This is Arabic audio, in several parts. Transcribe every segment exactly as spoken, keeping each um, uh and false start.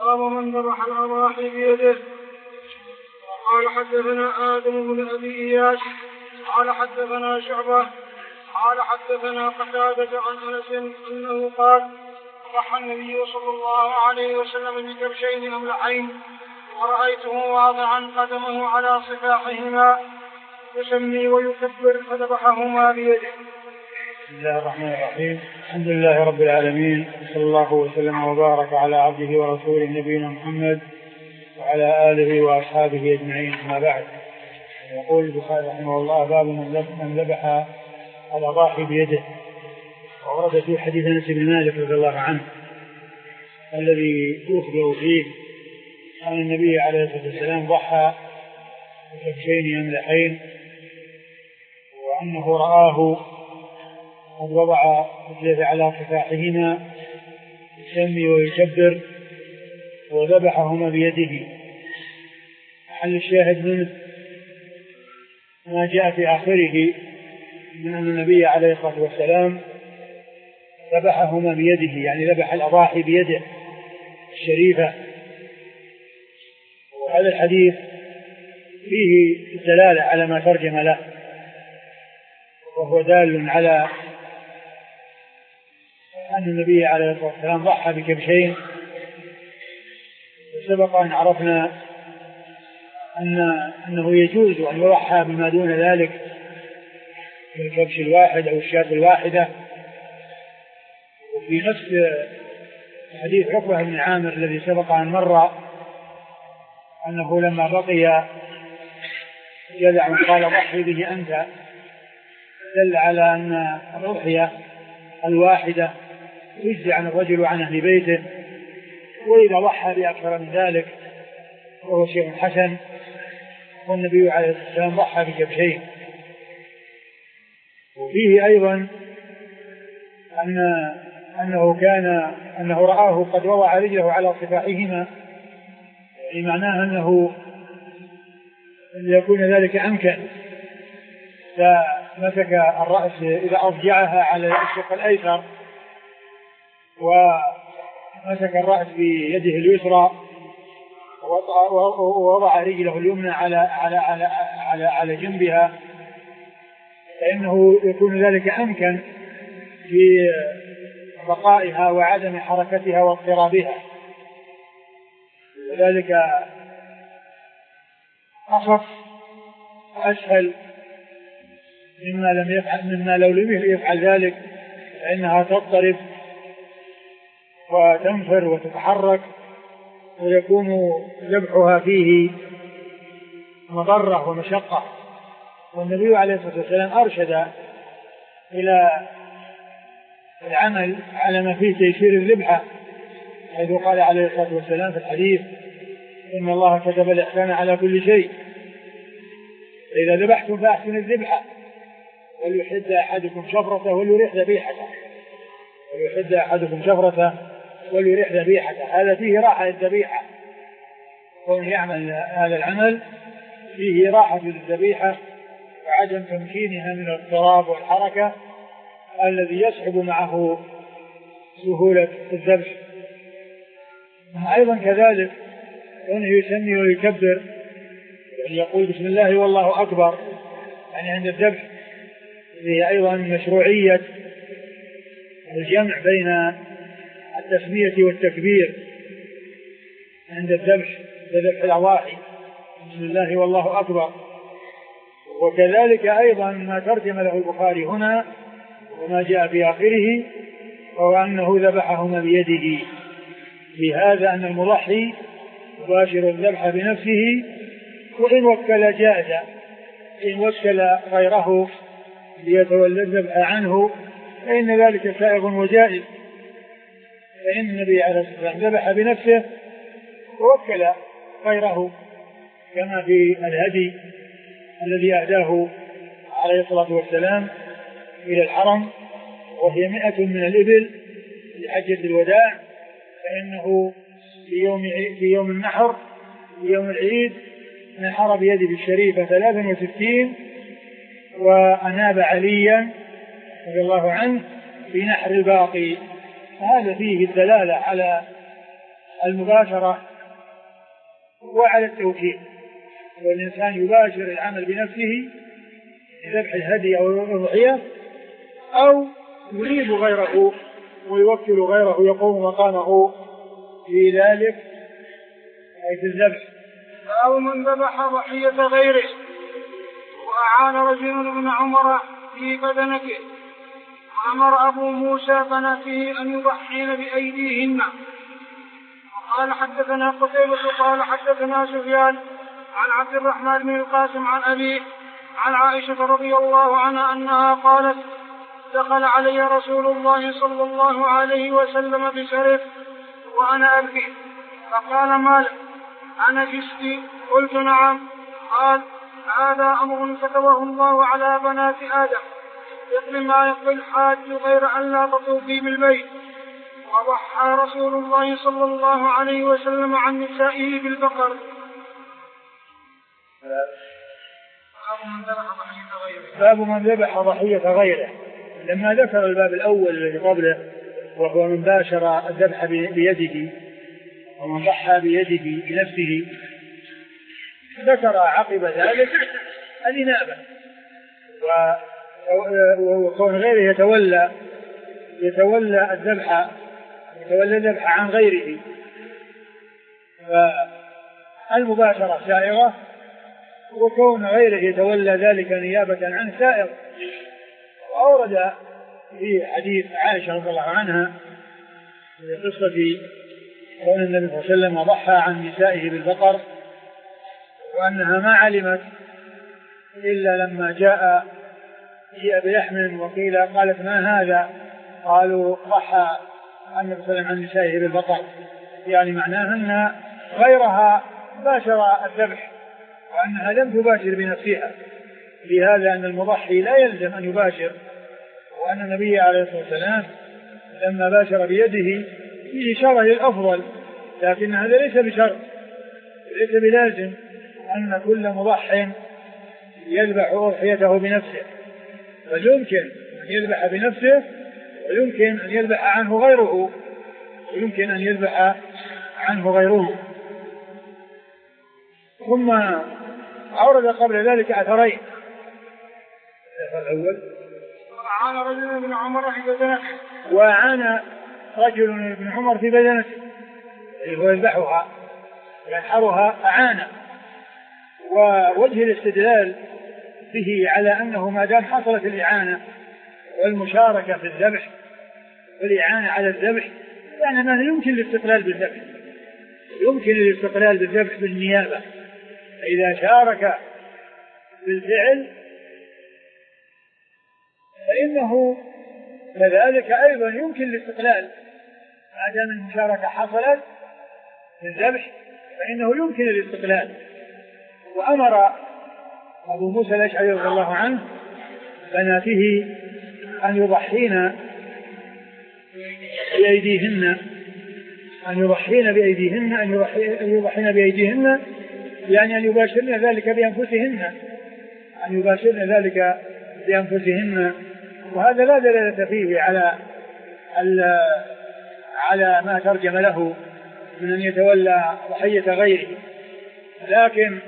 باب من ذبح الأضاحي بيده. قال حدثنا آدم بن أبي إياس قال حدثنا شعبة قال حدثنا قتادة عن أنس أنه قال ضحى النبي صلى الله عليه وسلم بكبشين أملحين ورأيته واضعا قدمه على صفاحهما يسمي ويكبر فذبحهما بيده. بسم الله الرحمن الرحيم. الحمد لله رب العالمين، صلى الله وسلم وبارك على عبده ورسوله نبينا محمد وعلى آله وأصحابه أجمعين، أما بعد. يقول البخاري رحمه الله: باب من ذبح الأضاحي بيده. وورد في حديث أنس بن مالك رضي الله عنه الذي يخبر فيه أن النبي عليه الصلاة والسلام ضحى بكبشين أملحين، وأنه رآه قد وضع رجله على كفاحهما يسمي ويكبر وذبحهما بيده. محل الشاهد منه ما جاء في آخره من أن النبي عليه الصلاة والسلام ذبحهما بيده، يعني ذبح الأضاحي بيده الشريفة. وهذا الحديث فيه دلالة على ما ترجم له، وهو دال على أن النبي عليه الصلاة والسلام ضحى بكبشين. سبق أن عرفنا أن أنه يجوز أن يضحى بما دون ذلك بالكبش الواحد أو الشاة الواحدة. وفي نفس حديث عقبة بن عامر الذي سبق أن مر أنه لما بقي جذع قال ضحي به أنت، دل على أن الأضحية الواحدة يجزي عن الرجل وعن أهل بيته، وإذا ضحى بأكثر من ذلك وهو شيء حسن. والنبي عليه الصلاة والسلام ضحى بكبشين. وفيه أيضا أن أنه كان أنه رآه قد وضع رجله على صفاحهما، يعني معناه أنه يكون ذلك أمكن، فمسك الرأس إذا أضجعها على الشق الأيسر ومسك الرأس بيده اليسرى ووضع رجله اليمنى على على على على على جنبها، فإنه يكون ذلك أمكن في بقائها وعدم حركتها واضطرابها. وذلك أخف أسهل مما لم يفعل مما لو لم يفعل ذلك، فإنها تضطرب وتنفر وتتحرك ويكون ذبحها فيه مضرة ومشقة. والنبي عليه الصلاة والسلام أرشد إلى العمل على ما فيه تيسير الذبحة، حيث قال عليه الصلاة والسلام في الحديث: إن الله كتب الإحسان على كل شيء، إذا ذبحتم فأحسنوا الذبحة، وليحد أحدكم شفرته وليريح ذبيحته وليحد أحدكم شفرته وليريح ذبيحته. هذا فيه راحة الذبيحة، وأن يعمل هذا العمل فيه راحة الذبيحة وعدم تمكينها من الاضطراب والحركة الذي يصحب معه سهولة الذبح. أيضا كذلك أنه يسمي ويكبر، يعني يقول بسم الله والله أكبر يعني عند الذبح. هي أيضا مشروعية الجمع بين التسمية والتكبير عند الذبح بذبح الأضاحي، بسم الله والله أكبر. وكذلك أيضا ما ترجم له البخاري هنا وما جاء في آخره، وهو أنه ذبحهما بيده، بهذا أن المضحي يباشر الذبح بنفسه، وإن وكل جائز، إن وكل غيره ليتولى الذبح عنه فإن ذلك سائغ وجائز. فإن النبي عليه الصلاة والسلام ذبح بنفسه ووكل غيره، كما في الهدي الذي أهداه عليه الصلاة والسلام إلى الحرم، وهي مئة من الإبل لحجة الوداع، فإنه في يوم في يوم النحر في يوم العيد نحر بيده الشريفة ثلاثا وستين، وأناب عليا رضي الله عنه في نحر الباقي. فهذا فيه الدلالة على المباشرة وعلى التوكيد، والإنسان يباشر العمل بنفسه ذبح الهدي أو الأضحية، أو يريد غيره ويوكل غيره يقوم مقامه في ذلك أي في الذبح. أو من ذبح ضحية غيره وأعان رجل بن عمر في بدنته، أمر أبو موسى بناته أن يضحين بأيديهن. قال حدثنا قتيبة قال حدثنا سفيان عن عبد الرحمن بن القاسم عن أبيه عن عائشة رضي الله عنها أنها قالت: دخل علي رسول الله صلى الله عليه وسلم بسرف وأنا أبكي، فقال: ما لك؟ أنا جستي؟ قلت: نعم. قال: هذا أمر كتبه الله على بنات آدم، يقضي ما يقضي الحاج غير أن لا تطوفي بالبيت. وضحى رسول الله صلى الله عليه وسلم عن نسائه بالبقر. باب من ذبح ضحية غيره. لما ذكر الباب الأول الذي قبله وهو من باشر الذبح بيده ومن ضحى بيده بنفسه، ذكر عقب ذلك الإنابة وكون غيره يتولى يتولى الذبح يتولى الذبح عن غيره، فالمباشرة سائغة، وكون غيره يتولى ذلك نيابة عن سائر. وأورد في حديث عائشة رضي الله عنها في قصة كون النبي صلى الله عليه وسلم ضحى عن نسائه بالبقر، وأنها ما علمت إلا لما جاء جاء بلحم وقيل قالت: ما هذا؟ قالوا: ضحى النبي صلى الله عليه وسلم عن نسائه بالبقر، يعني معناها أن غيرها باشر الذبح وأنها لم تباشر بنفسها، لهذا أن المضحي لا يلزم أن يباشر، وأن النبي عليه الصلاة والسلام لما باشر بيده فيه إشارة للأفضل، لكن هذا ليس بشرط، ليس بلازم أن كل مضح يذبح أضحيته بنفسه، بل يمكن أن يذبح بنفسه ويمكن أن يذبح عنه غيره ويمكن أن يذبح عنه غيره. ثم أورد قبل ذلك أثرين. الأول: وأعان رجل بن عمر في بدنته وأعان رجل بن عمر في بدنته، هو يذبحها ينحرها أعانة. ووجه الاستدلال به على أنه ما دام حصلت الإعانة والمشاركة في الذبح والإعانة على الذبح، يعني ما يمكن الاستقلال بالذبح، يمكن الاستقلال بالذبح بالنيابة. إذا شارك بالفعل فإنه كذلك أيضا يمكن الاستقلال، ما دام المشاركة حصلت في الذبح فإنه يمكن الاستقلال. وأمر أبو موسى الأشعري رضي الله عنه بناته أن يضحين بأيديهن أن يضحين بأيديهن أن يضحين بأيديهن يعني أن يباشرن ذلك بأنفسهن أن يباشرن ذلك بأنفسهن. وهذا لا دلالة فيه على على ما ترجم له من أن يتولى ضحية غيره، لكن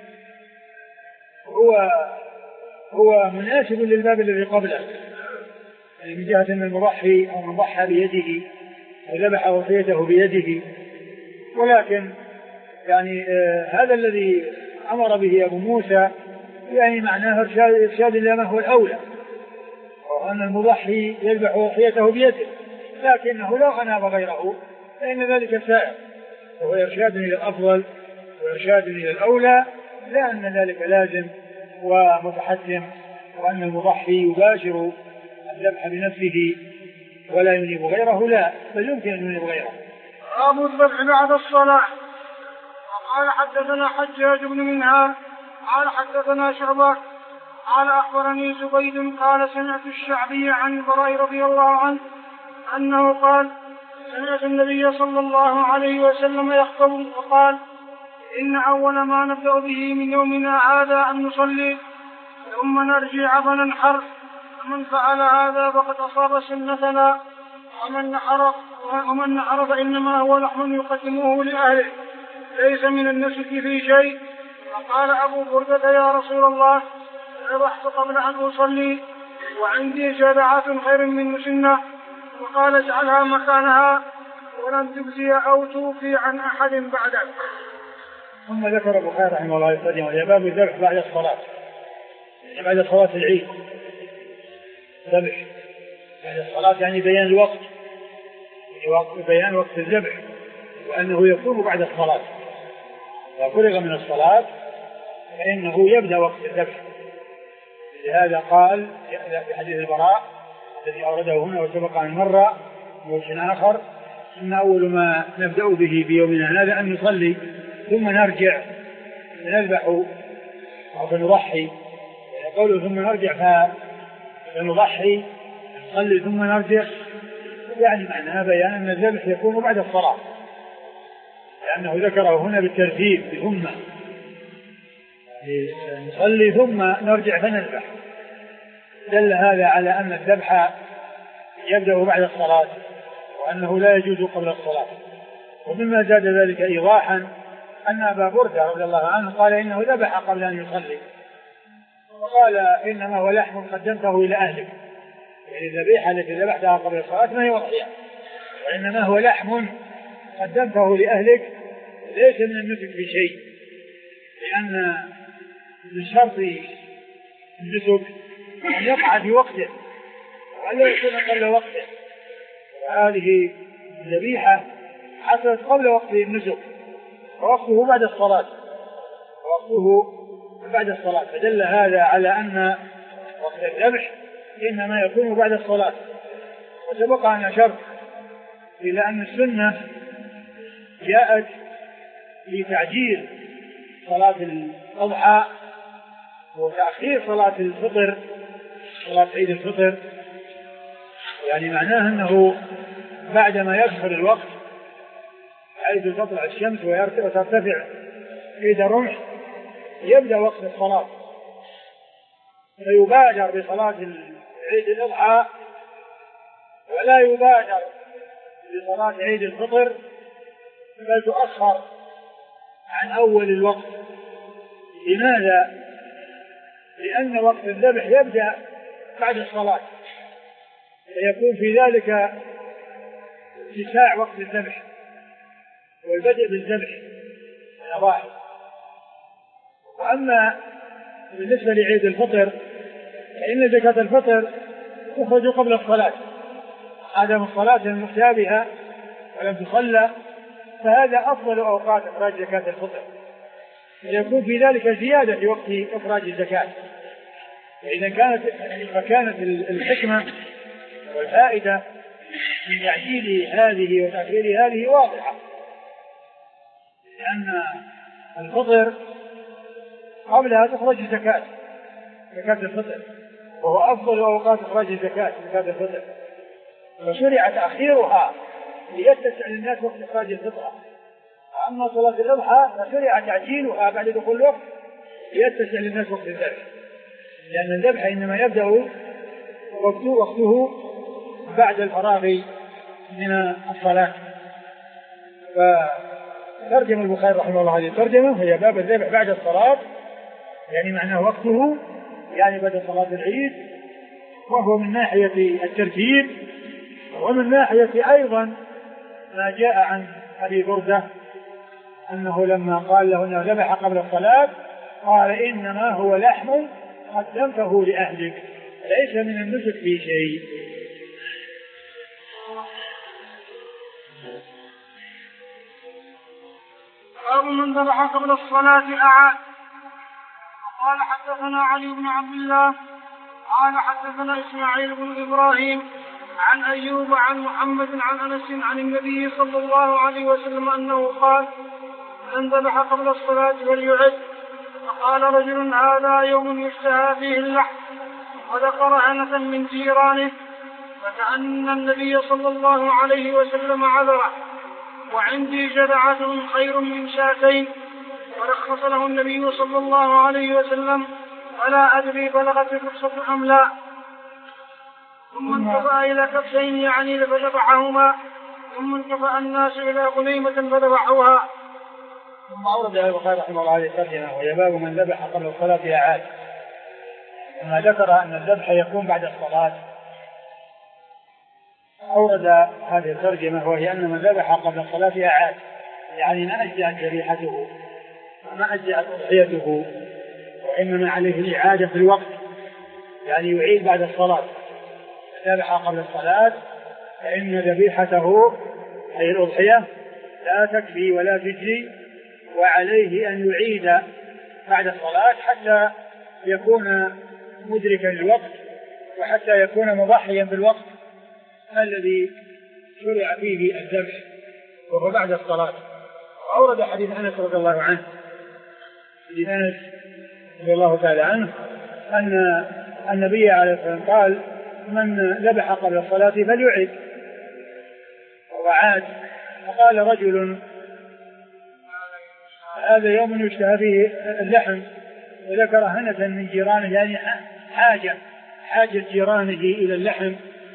هو هو مناسب للباب الذي قبله، يعني من جهة أن المضحي أو من ضحى بيده وذبح ضحيته بيده. ولكن يعني آه هذا الذي أمر به أبو موسى يعني معناه إرشاد, إرشاد إلى ما هو الأولى، وأن المضحي يذبح ضحيته بيده، لكنه لو أناب غيره فإن ذلك سائر، وهو إرشاد إلى الأفضل وإرشاد إلى الأولى، لا أن ذلك لازم ومتحتم، وأن المضحي يباشر الذبح بنفسه ولا ينيب غيره، لا، بل يمكن أن ينيب غيره. باب الذبح بعد الصلاة. وقال حدثنا حجاج بن منهال قال حدثنا شعبة قال أخبرني زبيد قال سمعت الشعبي عن البراء رضي الله عنه أنه قال: سمعت النبي صلى الله عليه وسلم يخطب وقال: إن أول ما نبدأ به من يومنا هذا أن نصلي ثم نرجع فننحر، فمن فعل هذا فقد أصاب سنتنا، ومن نحر ومن نحر فإنما هو لحم يقدموه لأهله ليس من النسك في شيء. فقال أبو بردة يا رسول الله ذبحت قبل أن أصلي وعندي جذعة خير من مسنة. وقال اجعلها مكانها ولن تجزي أو توفي عن أحد بعدك. ثم ذكر البخاري رحمه الله يقدم وهي باب الذبح بعد الصلاة، يعني بعد صلاة العيد. ذبح بعد الصلاة يعني بيان الوقت، يعني بيان وقت الذبح وأنه يكون بعد الصلاة. إذا فرغ من الصلاة فإنه يبدأ وقت الذبح. لهذا قال في حديث البراء الذي أورده هنا وسبق أن مر موسم آخر إن أول ما نبدأ به بيومنا هذا أن نصلي ثم نرجع فنذبح أو فنضحي. يقول ثم نرجع فنضحي نصلي ثم نرجع، يعني معناها بيان أن الذبح يكون بعد الصلاة، لأنه ذكره هنا بالترتيب ثم نصلي ثم نرجع فنذبح. دل هذا على أن الذبح يبدأ بعد الصلاة وأنه لا يجوز قبل الصلاة. ومما زاد ذلك إيضاحا أن أبا بردة رضي الله عنه قال إنه ذبح قبل أن يصلي، وقال إنما هو لحم قدمته إلى أهلك، يعني الذبيحة التي ذبحتها قبل الصلاة ما هي وضحية، وإنما هو لحم قدمته لأهلك ليس من النسك بشيء، لأن من شرط النسك أن يقع في وقته وألا يكون قبل وقته. هذه الذبيحة حصلت قبل وقت النسك ووقته بعد الصلاة ووقته بعد الصلاة، فدل هذا على أن وقت الذبح إنما يكون بعد الصلاة. وسبق أن أشرت إلى أن السنة جاءت لتعجيل صلاة الأضحى وتأخير صلاة الفطر، صلاة عيد الفطر، يعني معناه أنه بعدما يدخل الوقت حيث تطلع الشمس وترتفع عيد رمح يبدأ وقت الصلاة، فيبادر بصلاة عيد الأضحى ولا يبادر بصلاة عيد الفطر، بل تؤخر عن أول الوقت. لماذا؟ لأن وقت الذبح يبدأ بعد الصلاة، فيكون في ذلك اتساع وقت الذبح والبدء بالذبح الأضاحي. وأما بالنسبة لعيد الفطر فإن زكاة الفطر تخرج قبل الصلاة، عدم الصلاة المشابهة ولم تصلى، فهذا أفضل أوقات إخراج زكاة الفطر، يكون في ذلك زيادة في وقت إخراج الزكاة. فإذا كانت فكانت الحكمة والفائدة من تعجيل هذه وتأخير هذه واضحة، لأن الفطر قبلها تخرج الزكاة زكاة الفطر، وهو أفضل أوقات إخراج الزكاة زكاة الفطر، فشرع تأخيرها ليتسع للناس وقت إخراج الفطرة. أما صلاة الأضحى فشرع تعجيلها بعد دخول الوقت ليتسع للناس وقت الذبح، لأن الذبح إنما يبدأ وقته, وقته بعد الفراغ من الصلاة. فترجم البخاري رحمه الله هذه الترجمة هي باب الذبح بعد الصلاة، يعني معناه وقته يعني بعد صلاة العيد، وهو من ناحية الترتيب، ومن ناحية أيضا ما جاء عن أبي بردة أنه لما قال له أنه ذبح قبل الصلاة قال إنما هو لحم قدمته لأهلك ليس من النسك في شيء. باب من ذبح قبل الصلاة أعاد. قال حدثنا علي بن عبد الله قال حدثنا إسماعيل بن إبراهيم عن أيوب عن محمد عن أنس عن النبي صلى الله عليه وسلم أنه قال من ذبح قبل الصلاة فليعد. فقال رجل هذا يوم يشتهى فيه اللحم، وذكر هنة من جيرانه، فكأن النبي صلى الله عليه وسلم عذره، وعندي جذعة خير من شاتين، ورخص له النبي صلى الله عليه وسلم، ولا أدري بلغت الرخصة أم لا. ثم انتبه إلى كبشين يعني فذبحهما، ثم انكفأ الناس إلى غنيمة فذبحوها. ثم أورد البخاري رحمه الله هذه الترجمة وهي باب من ذبح قبل الصلاة أعاد. ثم ذكر أن الذبح يكون بعد الصلاة أورد هذه الترجمة وهي أن من ذبح قبل الصلاة أعاد، يعني ما أجزأت ذبيحته ما أجزأت أضحيته، وإنما عليه الإعادة في الوقت، يعني يعيد بعد الصلاة. ذبح قبل الصلاة فإن ذبيحته أي الأضحية لا تكفي ولا تجزي، وعليه أن يعيد بعد الصلاة حتى يكون مدركا للوقت وحتى يكون مضحيا بالوقت الذي شرع فيه الذبح وهو بعد الصلاة. وأورد حديث أنس رضي الله عنه حديث أنس رضي الله تعالى عنه أن النبي عليه الصلاة والسلام قال من ذبح قبل الصلاة فليعد، وعاد. فقال رجل هذا يوم يشتهى فيه اللحم، وذكر هنة من جيرانه، يعني حاجة حاجة جيرانه إلى اللحم،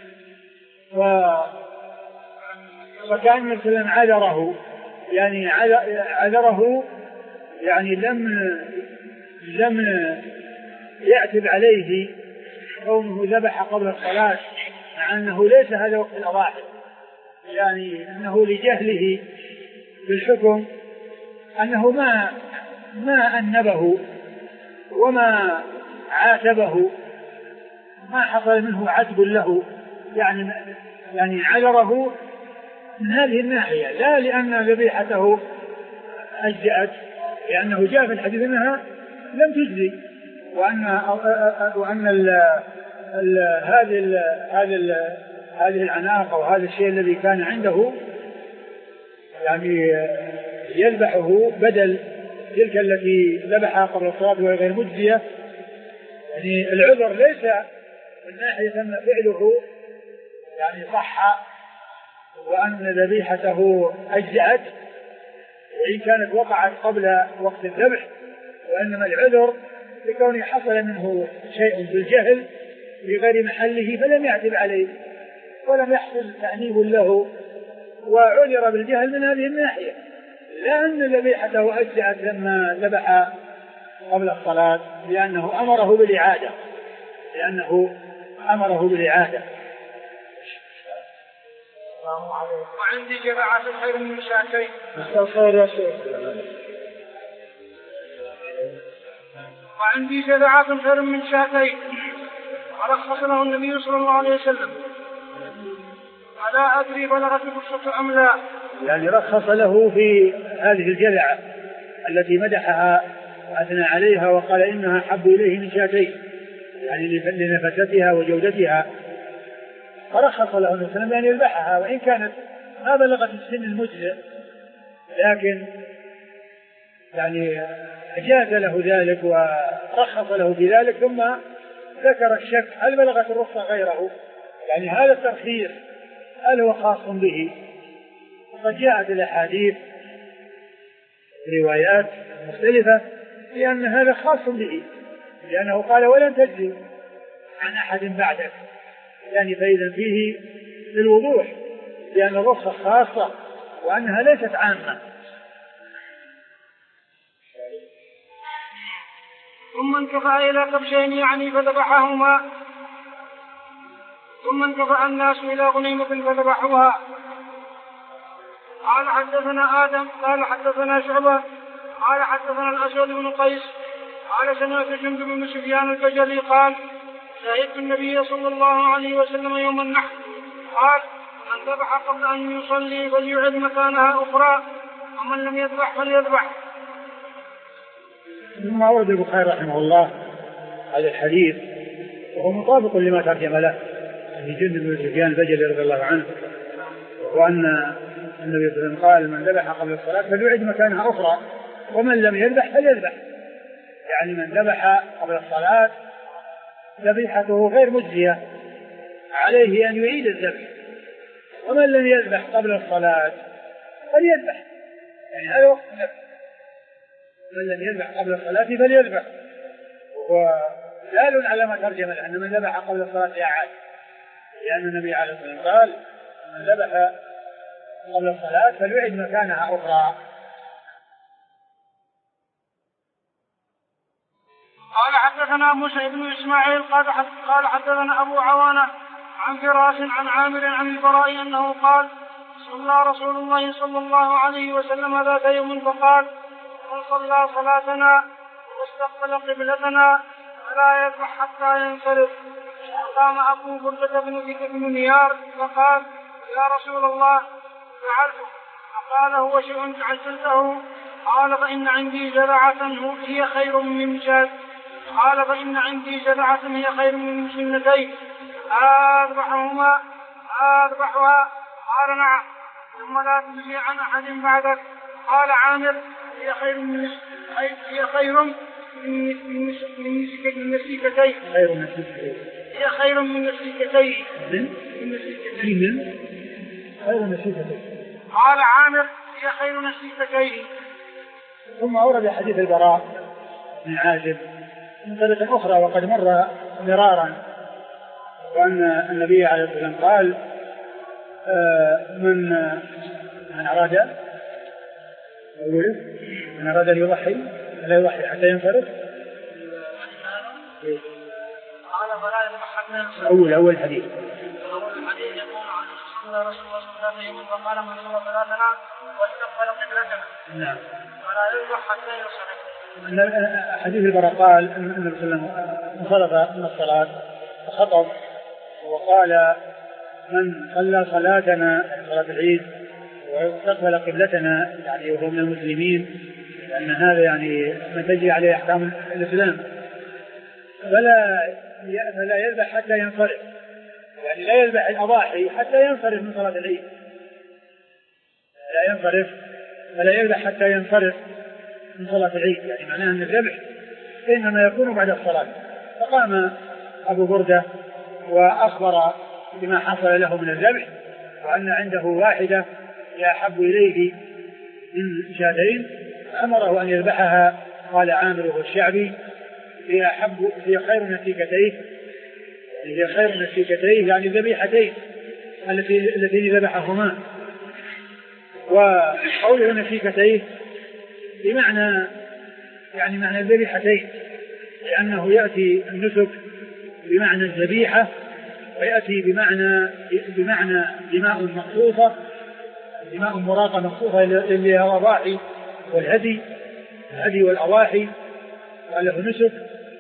وكان مثلا عذره، يعني عذره يعني لم لم يعتب عليه كونه ذبح قبل الصلاة، مع أنه ليس هذا وقت الأضاحي، يعني أنه لجهله بالحكم أنه ما ما أنبه وما عاتبه، ما حصل منه عتب له، يعني يعني عذره من هذه الناحية، لا لأن ذبيحته أجزأت، لأنه جاء في الحديث أنها لم تجزي، وأن وأن ال ال هذه ال هذه ال هذه العناقة وهذا الشيء الذي كان عنده يعني يذبحه بدل تلك التي ذبحها قبل الصلاة وهي غير مجزية. يعني العذر ليس من ناحية أن فعله يعني صح وأن ذبيحته أجزأت وإن كانت وقعت قبل وقت الذبح، وإنما العذر لكونه حصل منه شيء بالجهل في غير محله فلم يعتب عليه ولم يحصل تأنيب له، وعذر بالجهل من هذه الناحية، لا أن ذبيحته أجزأت لما ذبح قبل الصلاة، لأنه أمره بالإعادة لأنه أمره بالإعادة. وعندي جماعة خير من شاتين. وعندي جماعة خير من شاتين ورخص له النبي صلى الله عليه وسلم، ألا أدري بلغت الرخصة أم لا، يعني رخص له في هذه الجذعة التي مدحها وأثنى عليها وقال إنها حب إليه من شاتين، يعني لنفستها وجودتها، فرخص له النبي صلى الله عليه وسلم أن يذبحها وإن كانت ما بلغت السن المجزئ، لكن يعني أجاز له ذلك ورخص له في ذلك، ثم ذكر الشك هل بلغت الرخصة غيره، يعني هذا الترخيص هل هو خاص به؟ وقد جاءت الأحاديث روايات مختلفة لأن هذا خاص به، لأنه قال ولن تجزي عن أحد بعدك، يعني فإذا فيه للوضوح لأن الرخصة خاصة وأنها ليست عامة. ثم انكفأ إلى كبشين يعني فذبحهما، ثم انكفأ الناس إلى غنيمة فذبحوها. قال حدثنا آدم قال حدثنا شعبة قال حدثنا الأسود بن قيس قال سمعت جندب بن سفيان البجلي قال شهدت النبي صلى الله عليه وسلم يوم النحر قال من ذبح قبل أن يصلي فليعد مكانها أخرى ومن لم يذبح فليذبح. ثم أورد البخاري رحمه الله هذا الحديث وهو مطابق لما ترجم له في جندب بن سفيان البجلي رضي الله عنه، وأن النبي صلى الله عليه وسلم قال من ذبح قبل الصلاة فليعد مكانها أخرى ومن لم يذبح فليذبح، يعني من ذبح قبل الصلاة ذبيحته غير مجزية عليه أن يعيد الذبح، ومن لم يذبح قبل الصلاة فليذبح، يعني هذا وقت الذبح، من لم يذبح قبل الصلاة فليذبح، وهو دال على ما ترجم له أن من ذبح قبل الصلاة يعاد، لأن النبي عليه الصلاة والسلام قال من ذبح قبل الصلاة فليعد مكانها أخرى. قال حدثنا موسى بن إسماعيل قال حدثنا أبو عوانة عن فراس عن عامر عن البراء أنه قال صلى رسول الله صلى الله عليه وسلم ذات يوم فقال من صلى صلاتنا واستقبل قبلتنا فلا يذبح حتى ينصرف. قام أبو بردة بن نيار فقال يا رسول الله فعلته. فقال هو شيء عجلته. قال فإن عندي زرعة هي خير من شاة. قال فإن عندي زرعة هي خير من سنتين أذبحهما أذبحها. قال نعم ثم لا تجزي عن أحد بعدك. قال عامر هي خير من هي خير من نسيكتين هي خير من نسيكتين قال عامر هي خير نسيكتين. ثم أورد حديث البراء بن عازب من طريقة أخرى وقد مر مرارا وأن النبي عليه الصلاة والسلام قال آه من من أراد من أراد أن يضحي لا يضحي حتى ينصرف. أول أول حديث أول الحديث يقول عن رسول الله صلى الله عليه وسلم فقال من صلى صلاتنا واستقبل قبلتنا نعم فلا يذبح حتى ينصرف. حديث البراء قال أن النبي صلى الله عليه وسلم انصرف من الصلاة فخطب وقال من صلى صلاتنا صلاة العيد واستقبل قبلتنا يعني وهو من المسلمين لأن هذا يعني من تجري عليه أحكام الإسلام فلا فلا يذبح حتى ينصرف يعني لا يذبح الأضاحي حتى ينصرف من صلاة العيد لا ينصرف فلا يذبح حتى ينصرف من صلاة العيد يعني معناه أن الذبح إنما يكون بعد الصلاة. فقام أبو بردة وأخبر بما حصل له من الذبح وأن عنده واحدة يحب إليه من شاتين أمره أن يذبحها. قال عامر وهو الشعبي هي أحب هي خير نسيكتيه هي خير نسيكتيه يعني الذبيحتين التي التي ذبحهما. وقوله نسيكتيه بمعنى يعني معنى الذبيحتين لأنه يأتي النسك بمعنى الذبيحة ويأتي بمعنى بمعنى دماء مخصوصة دماء مراقة مخصوصة اللي هي الأضاحي والهدي الهدي والأضاحي قال له نسك.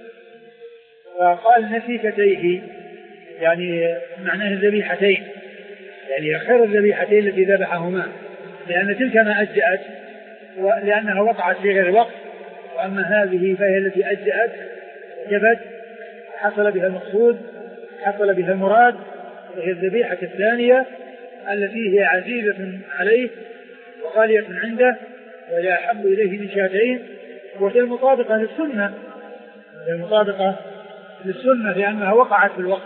وقال نسيكتيه يعني معناه الذبيحتين يعني خير الذبيحتين التي ذبحهما لأن تلك ما أجأت لأنها وقعت في غير وقت وأما هذه فهي التي أجأت جبت حصل بها المقصود حصل بها المراد وهي الذبيحة الثانية التي هي عزيزة عليه وغالية عنده ولا أحب إليه من شاتين وهي المطابقة للسنة المطابقة للسنة لأنها وقعت في الوقت.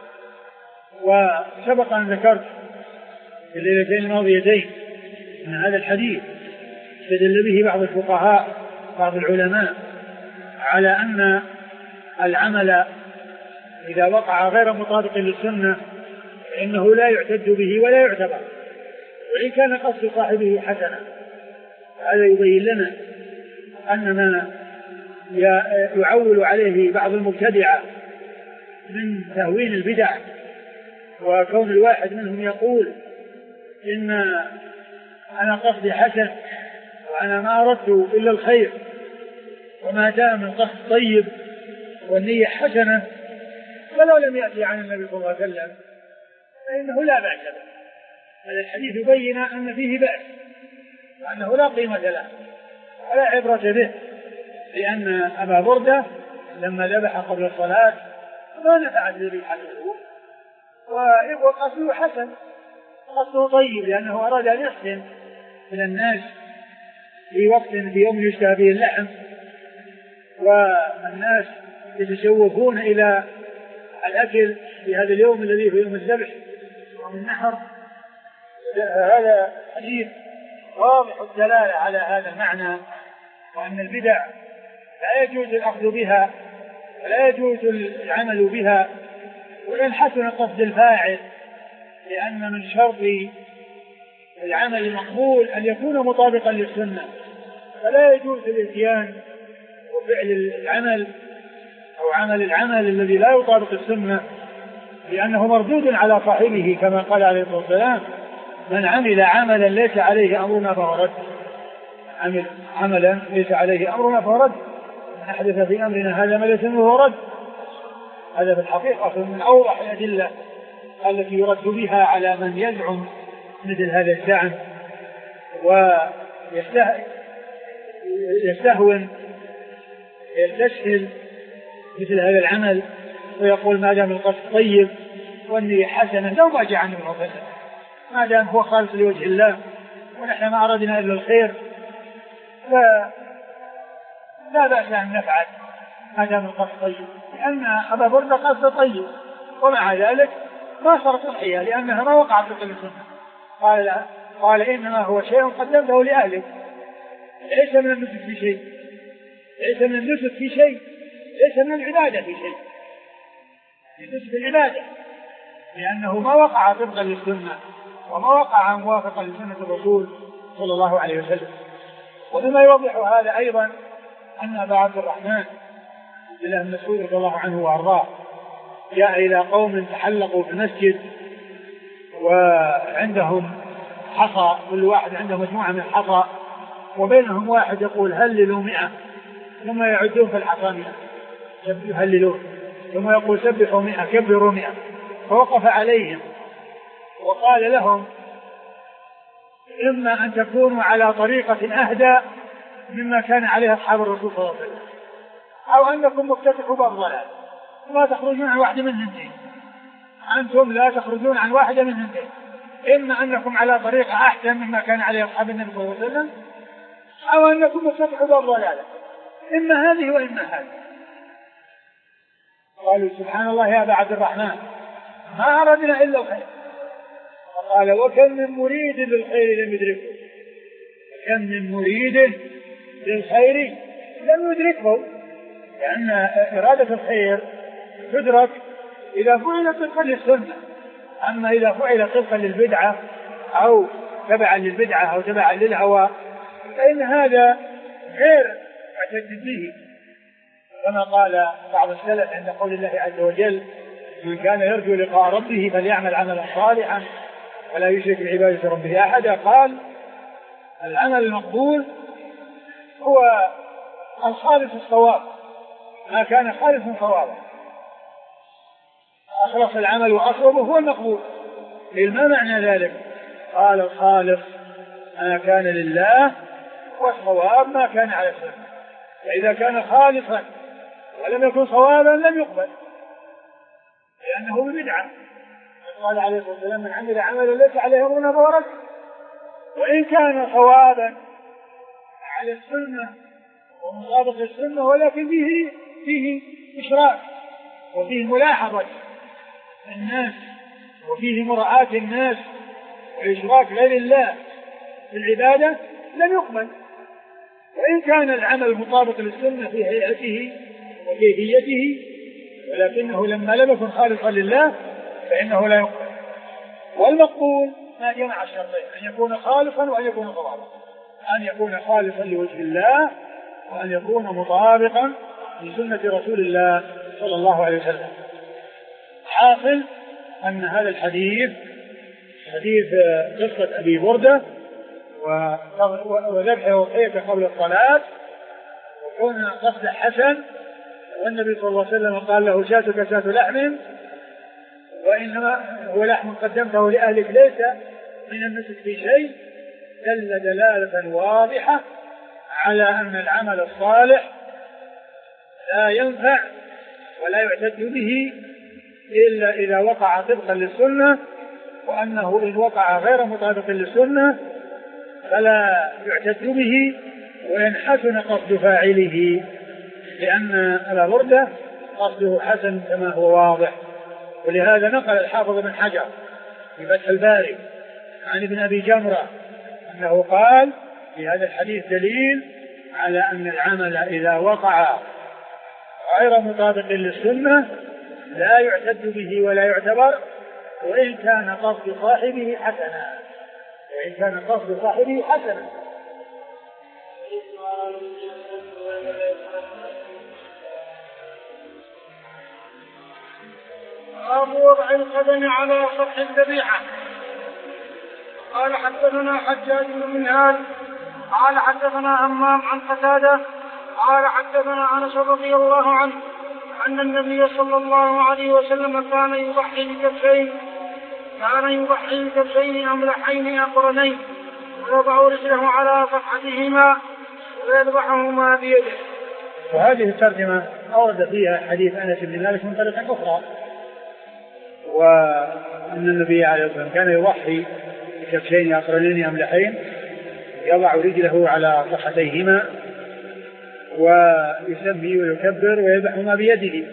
وسبق أن ذكرت في الليلتين الماضيتين أن هذا الحديث استدل به بعض الفقهاء بعض العلماء على أن العمل إذا وقع غير مطابق للسنة فإنه لا يعتد به ولا يعتبر وإن كان قصد صاحبه حسنا. هذا يبين لنا أن ما يعول عليه بعض المبتدعة من تهوين البدع وكون الواحد منهم يقول إن أنا قصدي حسن وأنا ما أردت إلا الخير وما دام من قصد طيب والنية حسنة ولو لم يأتي عن النبي صلى الله عليه وسلم فإنه لا بأس به. هذا الحديث يبين أن فيه بأس وأنه لا قيمة له ولا عبرة به لأن أبا بردة لما ذبح قبل الصلاة ما نفعت ذبيحته وقصده حسن قصده طيب لأنه أراد أن يحسن من الناس في وقت في يوم يشتهى به اللحم والناس يتشوفون إلى الأكل في هذا اليوم الذي هو يوم الذبح يوم النحر. هذا حديث واضح الدلالة على هذا المعنى وأن البدع لا يجوز الأخذ بها ولا يجوز العمل بها وإن حسن قصد الفاعل لأن من شرط العمل المقبول أن يكون مطابقا للسنة، فلا يجوز الاتيان وفعل العمل أو عمل العمل الذي لا يطابق السنة، لأنه مردود على صاحبه كما قال عليه الصلاة والسلام: من عمل عملا ليس عليه أمرنا فهو رد. عمل عملا ليس عليه أمرنا فهو رد، من أحدث في أمرنا هذا ما ليس منه فهو رد. هذا في الحقيقة من أوضح الأدلة التي يرد بها على من يزعم مثل هذا الزعم ويستهون يستسهل مثل هذا العمل ويقول ما دام القصد طيب والنية حسنة لو ما جاء عنه الرسول، ما دام هو خالص لوجه الله ونحن ما أردنا إلا الخير فلا بأس أن نفعل ما دام القصد طيب، لأن أبا بردة قصد طيب ومع ذلك ما صارت تضحية لأنها ما وقعت في السنة. قال لا، قال إنما هو شيء قدمته لأهلك، ليس من النسك في شيء، ليس من النسك في شيء، ليس من العبادة في شيء، النسك العبادة، لأنه ما وقع طبقا للسنة وما وقع موافقا لسنة الرسول صلى الله عليه وسلم. ومما يوضح هذا أيضا أن أبا عبد الرحمن بن الله بن مسعود رضي الله عنه وأرضاه جاء إلى قوم تحلقوا في المسجد وعندهم حصى، كل واحد عنده مجموعة من الحصى وبينهم واحد يقول هللوا مئة، ثم يعدون في الحصى مئة يهللون، ثم يقول سبحوا مئة كبروا مئة. فوقف عليهم وقال لهم: إما أن تكونوا على طريقة أهدى مما كان عليه أصحاب الرسول صلى الله عليه وسلم، أو أنكم مفتتحوا باب ضلال ما تخرجون عن واحدة من اثنتين، أنتم لا تخرجون عن واحدة من اثنتين، إما أنكم على طريقة أحسن مما كان عليه أصحاب النبي صلى الله عليه وسلم، أو أنكم مفتتحوا باب ضلال، إما هذه وإما هذه. قالوا: سبحان الله يا أبا عبد الرحمن ما أردنا إلا الخير. قال: وكم من مريد للخير لم يدركه، كم من مريد للخير لم يدركه، لأن إرادة الخير تدرك إذا فعل طبقا للسنة، أما إذا فعل طبقا للبدعة أو تبعا للبدعة أو تبعا للهوى فإن هذا غير معتد به، كما قال بعض السلف عند قول الله عز وجل: من كان يرجو لقاء ربه فليعمل عملا صالحا ولا يشرك بعبادة ربه أحدا. قال: العمل المقبول هو الخالص الصواب، ما كان خالصا صوابا، أخلص العمل وأصوبه هو المقبول. ما معنى ذلك؟ قال: الخالص ما كان لله والصواب ما كان على السنة، فإذا كان خالصا ولم يكن صوابا لم يقبل لأنه بدعة. قال عليه الصلاة والسلام: من عمل عملا ليس عليه أمرنا فهو رد. وإن كان صوابا على السنة ومطابق السنة ولكن فيه فيه إشراك وفيه ملاحظة الناس وفيه مراعاة الناس وإشراك غير الله في العبادة لم يقبل. وإن كان العمل مطابق للسنة في هيئته وكيفيته ولكنه لما لم يكن خالصا لله فإنه لا يقبل. والمقبول ما جمع الشرطين: أن يكون خالصا وأن يكون صوابا، أن يكون خالصا لوجه الله وأن يكون مطابقا لسنة رسول الله صلى الله عليه وسلم. حاصل أن هذا الحديث حديث قصة أبي بردة وذبحه وضحيته قبل الصلاة وكون قصد حسن، والنبي صلى الله عليه وسلم قال له: شاتك شات لحم وإنما هو لحم قدمته لأهلك ليس من النسك في شيء، دل دلالة واضحة على أن العمل الصالح لا ينفع ولا يعتد به إلا إذا وقع طبقا للسنة، وأنه إن وقع غير مطابق للسنة فلا يعتد به وإن حسن قصد فاعله، لأن أبا بردة قصده حسن كما هو واضح. ولهذا نقل الحافظ بن حجر في فتح الباري عن ابن أبي جمرة أنه قال: في هذا الحديث دليل على أن العمل إذا وقع غير مطابق للسنة لا يعتد به ولا يعتبر وإن كان قصد صاحبه حسنا، وإن كان قصد صاحبه حسنا. باب وضع القدم على سطح الذبيحة. قال حدثنا حجاج بن منهال قال حدثنا همام عن قتادة قال حدثنا أنس رضي الله عنه أن النبي صلى الله عليه وسلم كان يضحي بكبشين كان يضحي بكبشين أملحين أقرنين ويضع رجله على صفحتهما ويذبحهما بيده. وهذه الترجمة أورد فيها حديث أنس بن مالك من طريق أخرى، وأن النبي عليه الصلاة والسلام كان يضحي بكبشين أقرنين أملحين يضع رجله على صفحتيهما ويسمي ويكبر ويذبحهما بيده.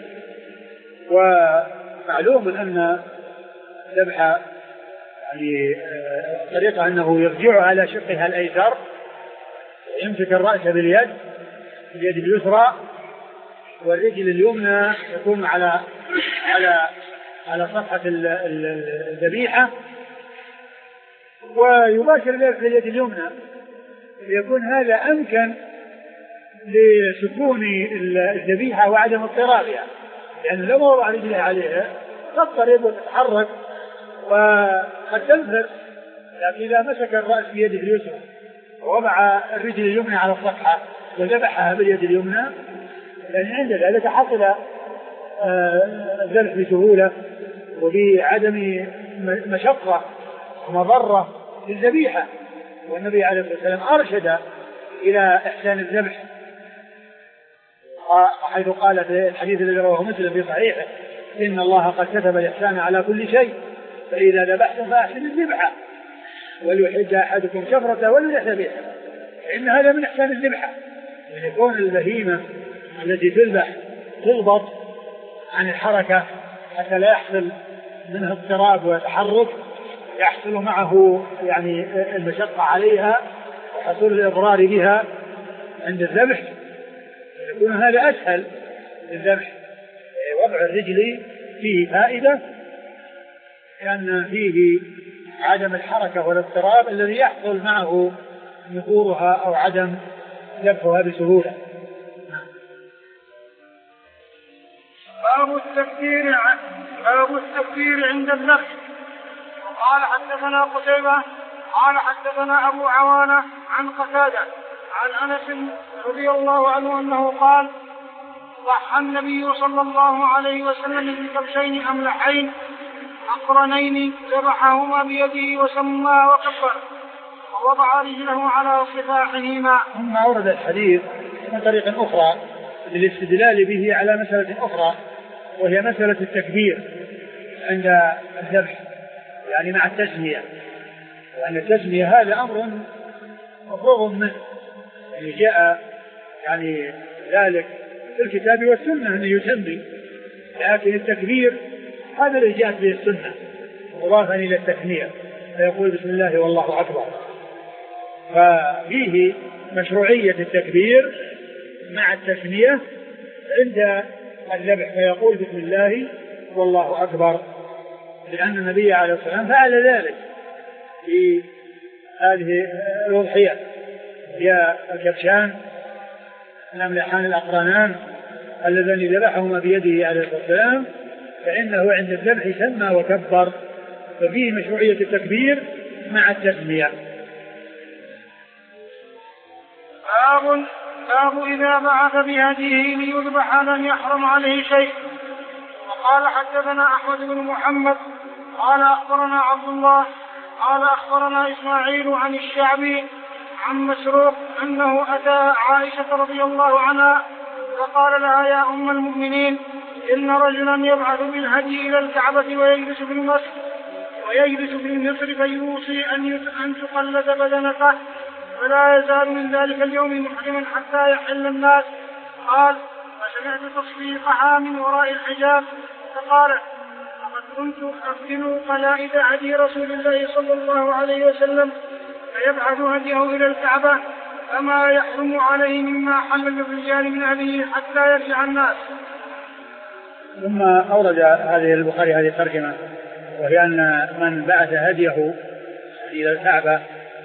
ومعلوم أن ذبح يعني طريقة أنه يرجع على شقها الأيسر يمسك الرأس باليد اليد اليسرى والرجل اليمنى يكون على على على صفحة الذبيحة ويباشر ذلك باليد اليمنى ليكون هذا أمكن لسكون الذبيحة وعدم اضطرابها، لأنه لو وضع رجله عليها تضطرب وتتحرك وقد تنفر. لكن إذا مسك الرأس بيده اليسرى ووضع الرجل اليمنى على الصفحة وذبحها باليد اليمنى يعني عند ذلك حصل الذبح بسهولة وبعدم مشقة ومضرة للذبيحة. والنبي عليه الصلاة والسلام أرشد إلى إحسان الذبح حيث قال في الحديث الذي رواه مسلم في صحيحه إن الله قد كتب الإحسان على كل شيء فإذا ذبحتم فأحسنوا الذبحة وليحد أحدكم شفرته وليحد ذبيحه، فإن هذا من إحسان الذبحة أن يكون البهيمة التي تذبح تضبط عن الحركة حتى لا يحصل منها اضطراب وتحرك يحصل معه يعني المشقة عليها وحصول الإضرار بها عند الذبح، يكون هذا أسهل للذبح. وضع الرجل فيه فائدة لأن فيه عدم الحركة والاضطراب الذي يحصل معه نفورها أو عدم ذبحها بسهولة. باب التكبير باب التكبير عند الذبح. قال حدثنا قتيبة قال حدثنا أبو عوانة عن قتادة عن أنس رضي الله عنه أنه قال ضحى النبي صلى الله عليه وسلم بكبشين أملحين أقرنين ذبحهما بيده وسمى وكبر ووضع رجله على صفاحهما. ثم أورد الحديث من طريق أخرى للاستدلال به على مسألة أخرى وهي مسألة التكبير عند الذبح يعني مع التسمية، وأن التسمية هذا أمر مفروغ منه يعني جاء يعني ذلك في الكتاب والسنة أن يسمي، لكن التكبير هذا اللي جاءت به السنة مضافا إلى التسمية فيقول بسم الله والله أكبر، ففيه مشروعية التكبير مع التسمية عند الذبح فيقول بسم الله والله أكبر، لأن النبي عليه الصلاة والسلام فعل ذلك في هذه الأضحية هي الكبشان الأملحان الأقرنان اللذان ذبحهما بيده عليه الصلاة والسلام، فإنه عند الذبح سمى وكبر، ففيه مشروعية التكبير مع التسمية. باب باب إذا بعث بهديه ليذبح لم يحرم عليه شيء. وقال حدثنا أحمد بن محمد قال أخبرنا عبد الله قال أخبرنا إسماعيل عن الشعبي عن مسروق أنه أتى عائشة رضي الله عنها فقال لها يا أم المؤمنين إن رجلا يبعث بالهدي إلى الكعبة ويجلس في المسجد ويجلس في المصر فيوصي أن تقلد بدنته فلا يزال من ذلك اليوم محرما حتى يحل الناس. قال فسمعت تصفيقها من وراء الحجاب فقالت لقد كنت أفتن قلائد هدي رسول الله صلى الله عليه وسلم فيبعث هديه إلى الكعبة فما يحرم عليه مما حل الرجال من هديه حتى يرجع الناس. ثم أورد هذه البخاري هذه الترجمة وهي أن من بعث هديه إلى الكعبة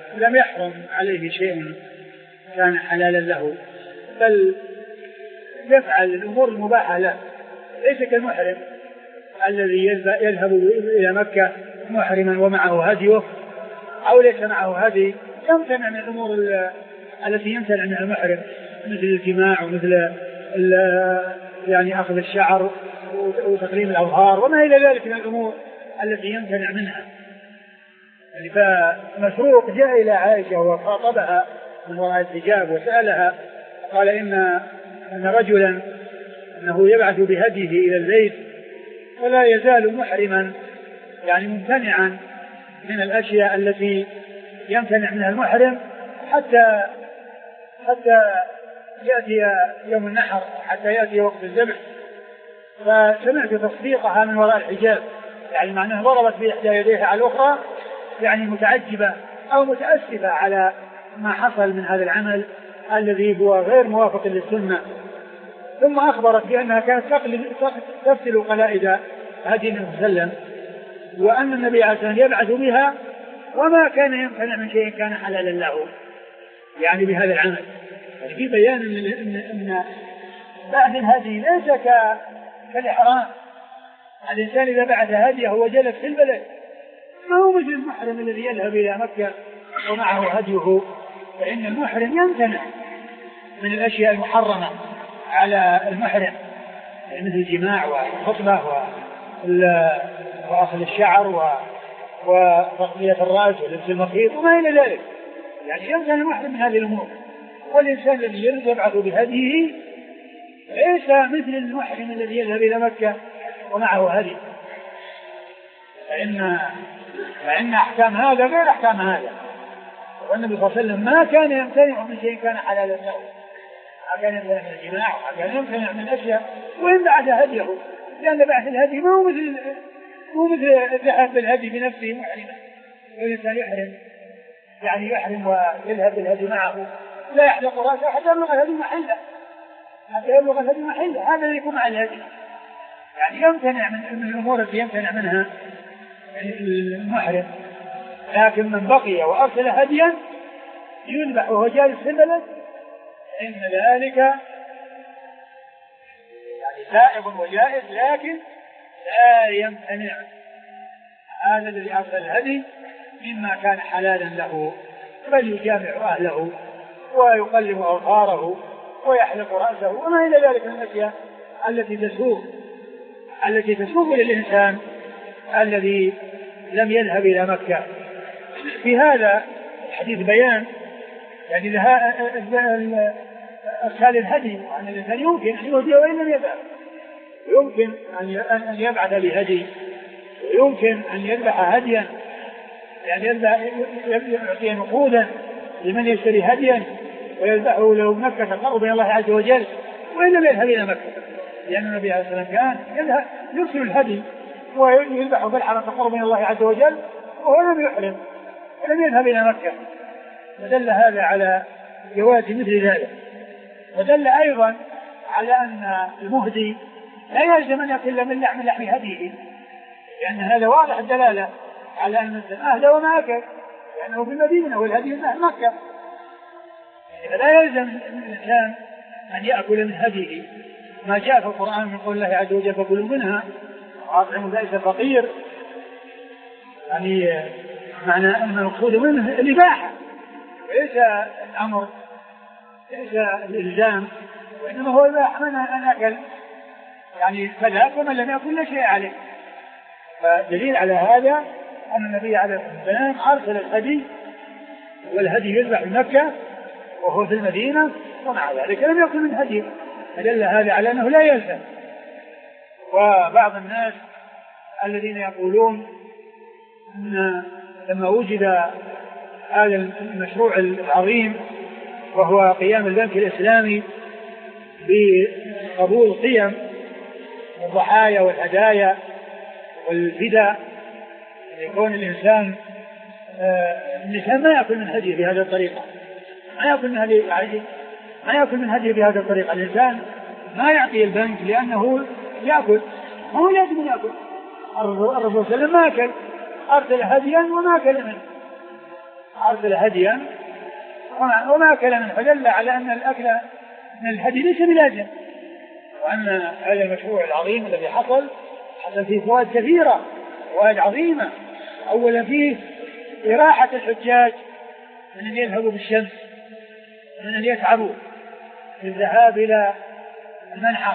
لم يحرم عليه شيء كان حلالا له، بل يفعل الأمور المباحة له، ليس كالمحرم الذي يذهب إلى مكة محرما ومعه هديه أو ليس معه هدي، يمتنع من الأمور التي يمتنع منها المحرم مثل الجماع ومثل يعني أخذ الشعر وتقليم الأظهار وما إلى ذلك من الأمور التي يمتنع منها. يعني فمسروق جاء إلى عائشة وخاطبها من وراء الحجاب وسألها قال إن أن رجلا أنه يبعث بهديه إلى البيت ولا يزال محرما، يعني ممتنعا من الأشياء التي يمتنع منها المحرم حتى حتى يأتي يوم النحر، حتى يأتي وقت الذبح. فسمعت تصديقها من وراء الحجاب، يعني معناه ضربت بإحدى يديها على الأخرى، يعني متعجبة أو متأسفة على ما حصل من هذا العمل الذي هو غير موافق للسنة. ثم أخبرت بأنها كانت تغسل قلائد هدي النبي صلى الله عليه وسلم، وأن النبي عليه الصلاة والسلام يبعث بها وما كان يمتنع من شيء كان حلالا له، يعني بهذا العمل. يعني في بيان أن, أن بعث الهدي ليس كالإحرام. الإنسان إذا بعث هديه هو جلس في البلد، ما هو مثل المحرم الذي يذهب إلى مكة ومعه هديه، فإن المحرم يمتنع من الأشياء المحرمة على المحرم مثل الجماع والخطبة وأخذ الشعر وتغطية الرأس ولبس المخيط وما إلى ذلك، يعني يمتنع المحرم من هذه الأمور. والإنسان الذي يبعث بهديه ليس مثل المحرم الذي يذهب إلى مكة ومعه هدي، فإن فإن أحكام هذا غير أحكام هذا. والنبي صلى الله عليه وسلم ما كان يمتنع من شيء كان حلالا له، ما كان يمتنع من الجماع وما كان يمتنع من الأشياء، وإن بعث هديه، لأن بعث الهدي ما هو مثل مو مثل الذهاب بالهدي بنفسه محرما. والإنسان يحرم يعني يحرم ويذهب بالهدي معه، لا يحلق رأسه حتى يبلغ الهدي محله، حتى يبلغ الهدي محله، هذا يكون مع الهدي. يعني يمتنع من الأمور التي يمتنع منها يعني المحرم. لكن من بقي وأرسل هديا يذبح وهو جالس في البلد إن ذلك يعني سائغ وجائز، لكن لا يمتنع هذا الذي أرسل الهدي مما كان حلالا له، بل يجامع أهله ويقلم أظهاره ويحلق رأسه وما إلى ذلك من الأشياء التي تسوق التي تسوق للإنسان الذي لم يذهب إلى مكة. في هذا الحديث بيان يعني أرسال الهدي، وأن الإنسان يمكن أن يهدي وإن لم يذهب، يمكن أن يبعث بهدي، ويمكن أن يذبح هديا، يعني يعطي نقودا لمن يشتري هديا ويذبحه له مكة تقرب إلى الله عز وجل وإن لم يذهب إلى مكة، لأن النبي عليه الصلاة والسلام كان يرسل الهدي ويذبحه بالحرم تقرب إلى الله عز وجل وهو لم يحرم ولم يذهب إلى مكة. فدل هذا على جواز مثل ذلك، ودل أيضا على أن المهدي لا يلزم أن يأكل من لحم لحم هديه، لأن هذا واضح الدلالة على أن الإنسان أهدى وما أكل، لأنه في المدينة والهدي في مكة، فلا يلزم الإنسان أن يأكل من هديه. ما جاء في القرآن من قول الله عز وجل فكلوا منها وأطعموا البائس الفقير، يعني معنى أن المقصود منه الإباحة وليس الأمر، ليس الإلزام، وإنما هو الإباحة من أن أكل يعني فلا، ومن لم يأكل لا شيء عليه. فدليل على هذا أن النبي عليه الصلاة والسلام أرسل الهدي، والهدي يذبح في مكة وهو في المدينة، ومع ذلك لم يأكل من هديه، فدل هذا على أنه لا يلزم. وبعض الناس الذين يقولون أن لما وجد هذا المشروع العظيم وهو قيام البنك الإسلامي بقبول قيم الضحايا والهدايا والفداء، يكون الإنسان آه الإنسان ما يأكل من هديه بهذه الطريقة، ما يأكل من هديه ما يأكل من هديه بهذه الطريقة. الإنسان ما يعطي البنك لأنه يأكل، هو لازم يأكل. الرسول صلى الله عليه وسلم ما أكل، أرسل هديا وما أكل منه، أرسل هديا وما أكل منه، فدل على أن الأكل من الهدي ليس بلازم، وأن هذا المشروع العظيم الذي حصل حصل فيه فوائد كثيرة، فوائد عظيمة. أولا فيه إراحة الحجاج من أن يذهبوا بالشمس، من أن يتعبوا في الذهاب إلى المنحر،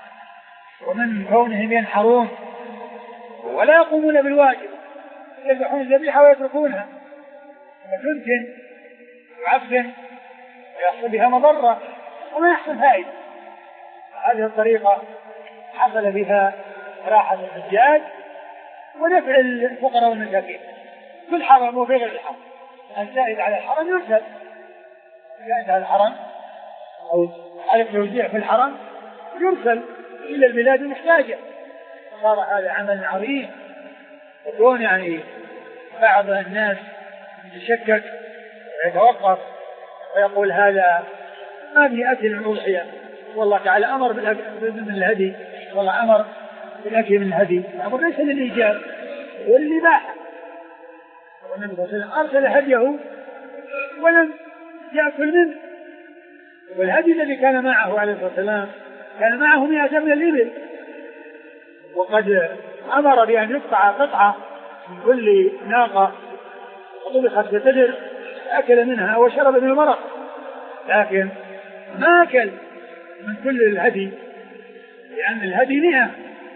ومن كونهم ينحرون ولا يقومون بالواجب، يذبحون الذبيحة ويتركونها، فتنتن ويعفن ويحصل بها مضرة وما يحصل فائدة. هذه الطريقة حصل بها راحة الحجاج ونفع الفقراء والمساكين في الحرم وفي غير الحرم. الزائد على الحرم يرسل، الزائد على الحرم أو على التوزيع في الحرم يرسل إلى البلاد المحتاجة. صار هذا عمل عظيم، يكون يعني بعض الناس يشكك ويتوقف ويقول هذا ما به أكل من الأضحية، والله تعالى أمر بالأكل من الهدي، والله أمر بالأكل من الهدي، أمر ليس للإيجاب والإباحة. والنبي صلى الله عليه وسلم أرسل هديه ولم يأكل منه، والهدي الذي كان معه عليه الصلاة والسلام كان معه مئة من الإبل، وقد أمر بأن يقطع قطعة من كل ناقة وطبخت بقدر أكل منها وشرب من المرق، لكن ما أكل من كل الهدي لأن الهدي مئة.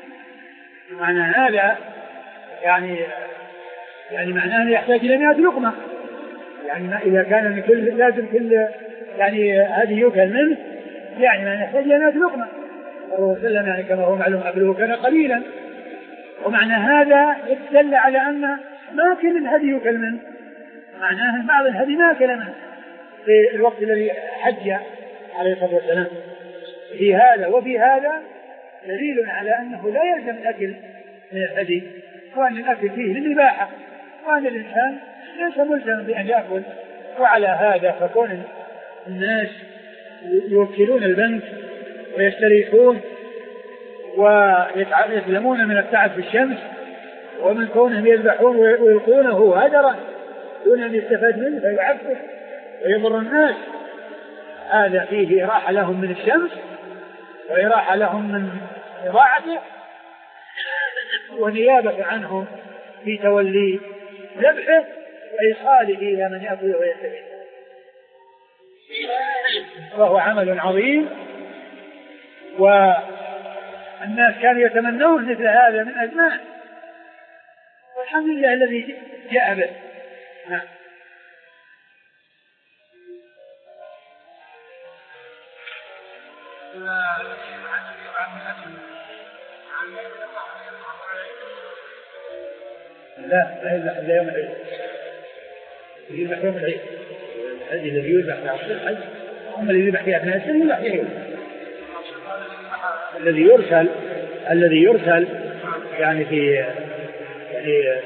معنى هذا يعني يعني معناه يحتاج إلى مئة لقمة، يعني إذا كان من كل لازم كل يعني هدي يؤكل منه، يعني ما يحتاج إلى مئة لقمة. الرسول صلى الله عليه وسلم يعني كما هو معلوم أكله كان قليلا، ومعنى هذا يدل على أن ما كل الهدي يؤكل منه، معناه بعض الهدي ما أكل منه في الوقت الذي حج عليه الصلاة والسلام. في هذا وفي هذا دليل على أنه لا يلزم الأكل من الهدي، وأن الأكل فيه للإباحة، وأن الإنسان ليس ملزم بأن يأكل. وعلى هذا فكون الناس يوكلون البنك ويستريحون ويسلمون من التعب في الشمس، ومن كونهم يذبحون ويلقونه هدرا دون أن يستفاد منه فيعفف ويضر الناس، هذا فيه إراحة لهم من الشمس وإراحة لهم من إضاعته ونيابة عنهم في تولي ذبحه وإيصاله إلى من يأكل ويستفيد. وهو عمل عظيم، والناس كانوا يتمنون مثل هذا من أزمان، والحمد لله الذي جاء به. نعم. لا لا يذبح إلا يوم العيد، يذبح يوم العيد. الذي الذي يذبح في عصر الحج، أما الذي يذبح في أثناء السنة يذبح في يوم. الذي يرسل الذي يرسل يعني في يعني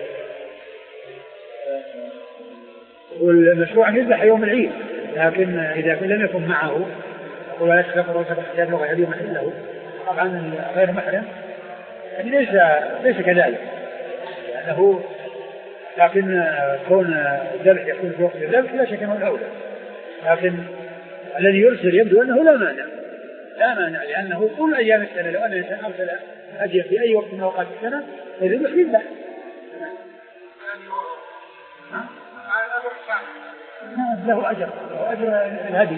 والمشروع أن يذبح يوم العيد، لكن إذا لم يكن معه ولا يتكفر ويتكفر حتى يبلغ أحدهم محله، طبعا غير محرم يعني ليس ليس كذلك، لأنه لكن كون الذبح يكون في وقت الذبح لا شك أنه الأولى، لكن الذي يرسل يبدو أنه لا مانع لا مانع لأنه طول أيام السنة لو أن الإنسان أرسل هديا في أي وقت من أوقات السنة فيذبح لله. له أجر له أجر الهدي.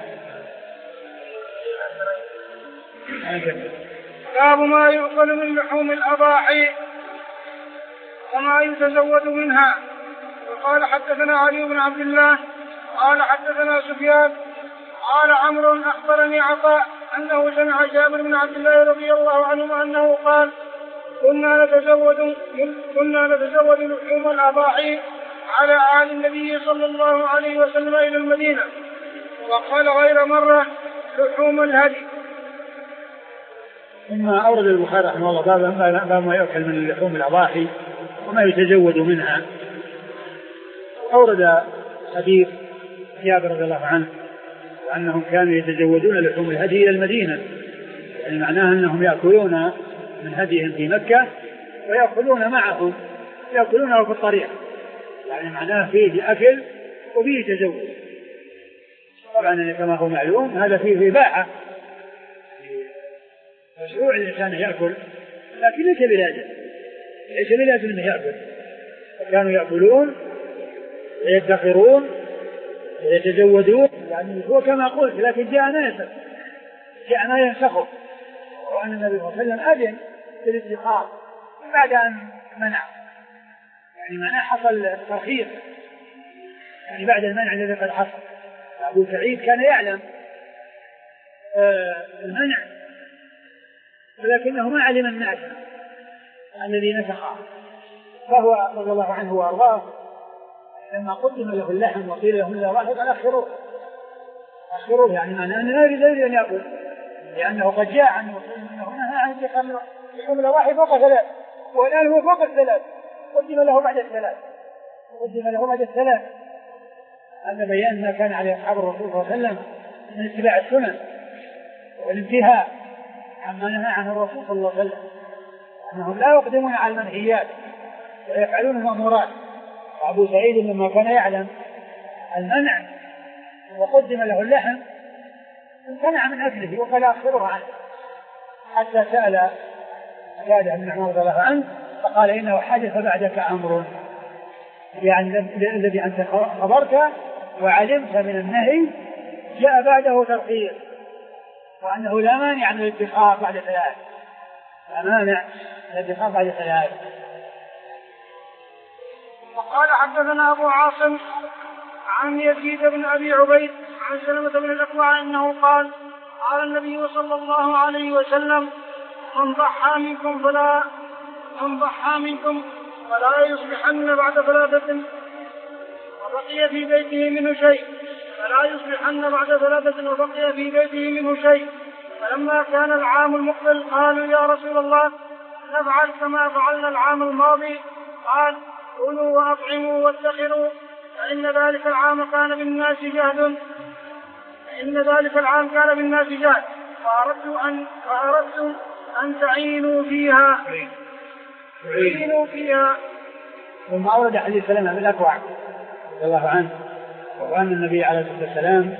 باب ما يؤكل من لحوم الأضاحي وما يتزود منها. وقال حدثنا علي بن عبد الله قال حدثنا سفيان قال عمرو أخبرني عطاء أنه سمع جابر بن عبد الله رضي الله عنه أنه قال كنا نتزود كنا نتزود لحوم الأضاحي على عهد النبي صلى الله عليه وسلم إلى المدينة، وقال غير مرة لحوم الهدي. ثم أورد البخاري رحمه الله باب ما يؤكل من لحوم الأضاحي وما يتزود منها. أورد حديث جابر رضي الله عنه وأنهم كانوا يتزودون لحوم الهدي إلى المدينة، يعني معناه أنهم يأكلون من هديهم في مكة ويأكلون معهم يأكلونه في الطريق، يعني معناه فيه أكل وفيه تزوج. طبعا كما هو معلوم هذا فيه إباحة، مشروع الإنسان يأكل، لكن ليس بلازم، ليس بلازم أنه يأكل. كانوا يأكلون ويدخرون ويتزودون، يعني هو كما قلت، لكن جاء ناسخ، جاء ما ينسخه، وأن النبي صلى الله عليه وسلم أذن بالادخار بعد أن منع، يعني منع حصل ترخيص، يعني بعد المنع الذي قد حصل. أبو سعيد كان يعلم آه المنع، ولكنه ما علم الناس الذي نسخه، فهو رضي الله عنه وأرضاه لما قدم له اللحم وقيل له من الله قال أخروه أخروه، يعني معناه أنه لا يريد أن يأكل، لأنه قد جاء عنه أنه نهى عن لحوم الأضاحي فوق ثلاث، والآن هو فوق الثلاث، قدم له بعد الثلاث، قدم له بعد الثلاث. هذا بيان ما كان عليه أصحاب الرسول صلى الله عليه وسلم من اتباع السنن والانتهاء عما نهى عنه الرسول صلى الله عليه وسلم، أنهم لا يقدمون على المنهيات ويفعلون المأمورات. وأبو سعيد لما كان يعلم المنع وقدم له اللحم امتنع من أكله وقال أخبره عنه، حتى سأل سأله بن عمر رضي الله عنه فقال إنه حدث بعدك أمر، يعني الذي أنت خبرت وعلمت من النهي جاء بعده ترخيص، وأنه لا مانع من الادخار بعد ثلاث، لا مانع من الادخار بعد ثلاث. وقال حدثنا أبو عاصم عن يزيد بن أبي عبيد عن سلمة بن الأكوع أنه قال قال النبي صلى الله عليه وسلم من ضحى منكم فلا من ضحى منكم فلا يصبحن بعد ثلاثة وبقي في بيته منه شيء فلا يصبحن بعد ثلاثة وبقي في بيته منه شيء. فلما كان العام المقبل قالوا يا رسول الله نفعل كما فعلنا العام الماضي؟ قال كلوا وأطعموا وادخروا فإن ذلك العام كان بالناس جهد فإن ذلك العام كان بالناس جهد فأردت أن فأردت أن تعينوا فيها تعينوا فيها. ثم أورد حديث سلمة بن الأكوع رضي الله عنه وأن النبي عليه الصلاة والسلام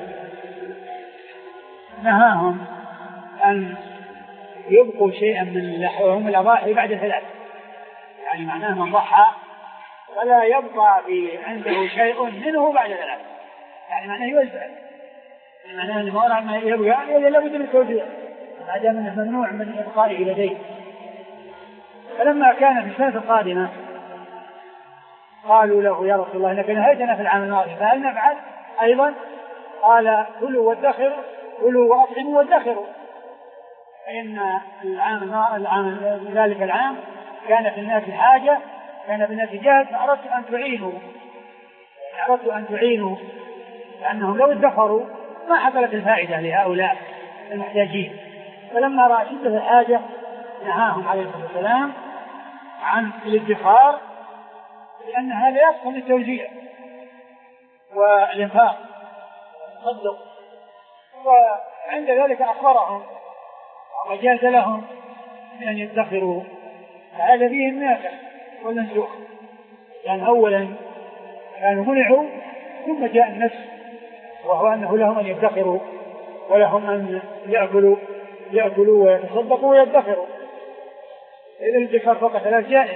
نهاهم أن يبقوا شيئا من لحوم الأضاحي بعد ثلاث، يعني معناه من ضحى فلا يبقى عنده شيء منه بعد ذلك، يعني معناه يوزع، يعني معناه أن ما ما يبقى إلا لابد من التوزيع، ما دام أنه ممنوع من إبقائه لديه. فلما كان في السنة القادمة قالوا له يا رسول الله إنك نهيتنا في العام الماضي فهل نفعل أيضا؟ قال كلوا وادخروا كلوا وأطعموا وادخروا، فإن العام العام ذلك العام كان في الناس حاجة كان بالناس جهد فأردت أن تعينوا أردت أن تعينوا لأنهم لو ادخروا ما حصلت الفائدة لهؤلاء المحتاجين. فلما رأى شدة الحاجة نهاهم عليه الصلاة والسلام عن الادخار، لأن هذا يصل للتوزيع والإنفاق والتصدق. وعند ذلك أخبرهم وجاز لهم بأن يدخروا، فهذا فيه الناسخ والمنسوخ، لأن أولا كانوا منعوا ثم جاء النسخ وهو أنه لهم أن يدخروا ولهم أن يأكلوا يأكلوا ويتصدقوا ويدخروا. إذا الادخار فوق ثلاث جائز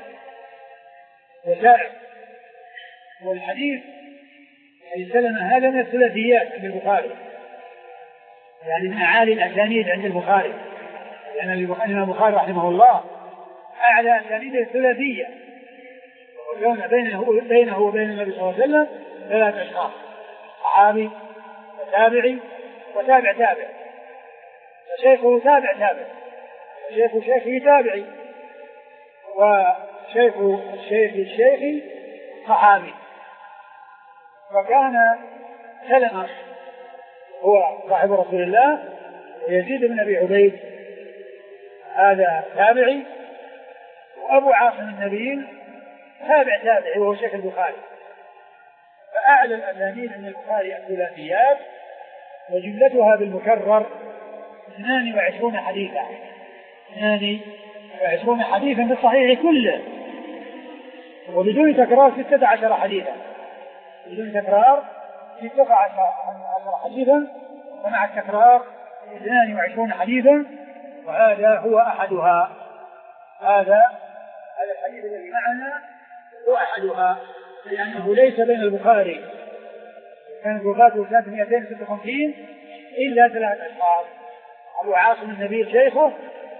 وسائر. والحديث حديث سلمة هذا من الثلاثيات عند البخاري، يعني من أعالي الأسانيد عند البخاري، لأن الإمام البخاري رحمه الله أعلى أسانيد الثلاثية، وكان بينه بينه وبين النبي صلى الله عليه وسلم ثلاث أشخاص، صحابي وتابعي وتابع تابع، وشيخه تابع تابع، وشيخ شيخه تابعي، وشيخ الشيخ الشيخ صحابي. وكان سلمة هو صاحب رسول الله، ويزيد بن أبي عبيد هذا تابعي، وأبو عاصم النبيل تابع تابعي وهو شيخ البخاري. فأعلى الأسانيد عند البخاري الثلاثيات، وجملتها بالمكرر اثنان وعشرون حديثا، اثنان وعشرون حديثا في الصحيح كله، وبدون تكرار ستة عشر حديثا، بدون تكرار ستة عشر حديثا، ومع التكرار اثنان وعشرون حديثا، وهذا هو أحدها. هذا هذا الحديث الذي معنا هو أحدها، لأنه ليس بين البخاري كانت وفاته سنة مئتين وستة وخمسين إلا ثلاث أشخاص: أبو عاصم النبيل شيخه،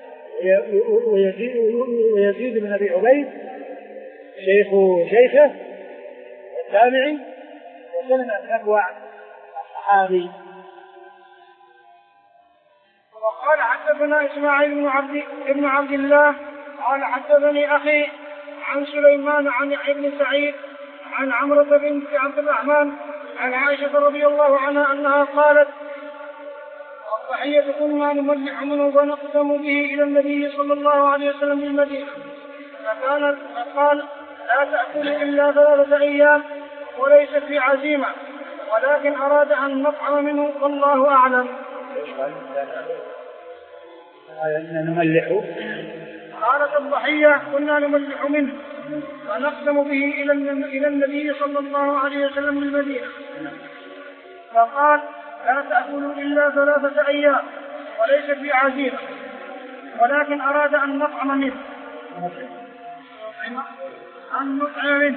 ويزيد بن أبي عبيد شيخ شيخه التابعي، وسلمة بن الأكوع الصحابي. وقال حدثنا إسماعيل بن عبد ابن عبد الله قال حدثني أخي عن سليمان عن يحيى بن سعيد عن عمرة بنت عبد الرحمن عن عائشة رضي الله عنها أنها قالت: الضحية كنا نملح منه ونقسم به إلى النبي صلى الله عليه وسلم بالمدينة، فكان فقال: لا تأكلوا إلا ثلاثة أيام، وليس في عزيمة، ولكن أراد أن نطعم منه والله أعلم. نملح قالت: الضحية كنا نملح منه ونقسم به إلى النبي صلى الله عليه وسلم بالمدينة، فقال: لا تأكلوا إلا ثلاثة أيام، وليس في عزيمة، ولكن أراد أن نطعم منه أن نطعم منه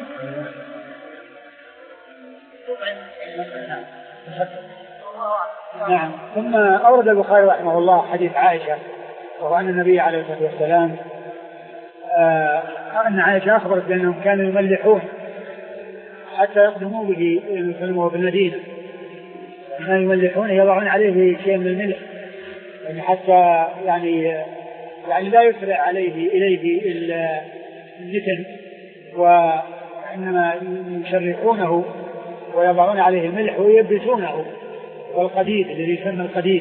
نعم. ثم أورد البخاري رحمه الله حديث عائشة، وهو أن النبي عليه الصلاة والسلام آه أن عائشة أخبرت بأنهم كانوا يملحون حتى يقدموا به يسلموه في المدينة، كانوا يملحون يضعون عليه شيء من الملح يعني حتى يعني يعني لا يسرع عليه إليه الجسم، وإنما يشرحونه ويضعون عليه الملح ويبسونه، والقديد الذي يسمى القديد.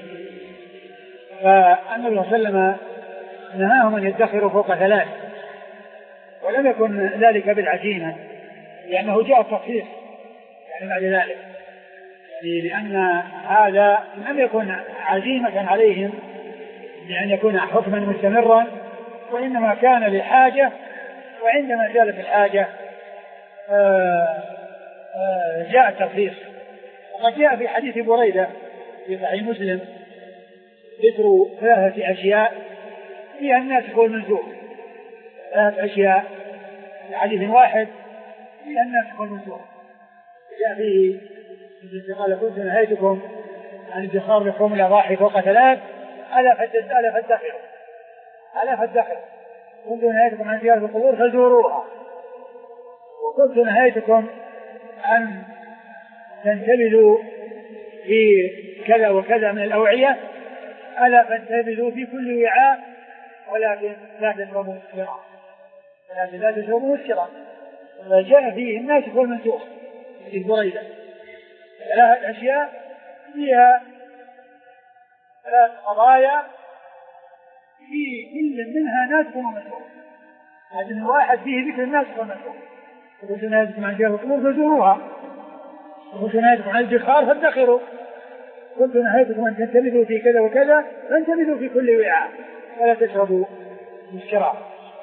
فالنبي صلى الله عليه وسلم نهاهم أن يدخروا فوق ثلاث، ولم يكن ذلك بالعزيمة، لأنه جاء التخصيص يعني بعد ذلك، يعني لأن هذا لم يكن عزيمة عليهم لأن يكون حكما مستمرا، وإنما كان لحاجة، وعندما زالت الحاجة آآ آآ جاء التخصيص. وقد جاء في حديث بريدة في صحيح مسلم ذكر ثلاثة أشياء فيها الناسخ والمنسوخ، ثلاثة أشياء في حديث واحد فيها الناسخ والمنسوخ. جاء فيه قال: كنت نهيتكم عن ادخار لحوم الأضاحي فوق ثلاث، ألا فادخروا ألا فادخروا كنت نهيتكم عن زيارة القبور فزوروها، وكنت نهيتكم أن تنتبذوا في كذا وكذا من الأوعية، ألا فانتبذوا في كل وعاء، ولكن لا تشربوا مسكرا لكن لا تشربوا مسكرا. فجاء فيه الناسخ والمنسوخ في بريدة، ثلاث أشياء فيها ثلاث قضايا في كل منها ناسخ ومنسوخ، لكن الواحد فيه ذكر الناسخ والمنسوخ. كنت نهيتكم عن زيارة القبور فزوروها، كنت نهيتكم عن الادخار فادخروا، كنت نهيتكم أن تنتبذوا في كذا وكذا فانتبذوا في كل وعاء ولا تشربوا مسكرا.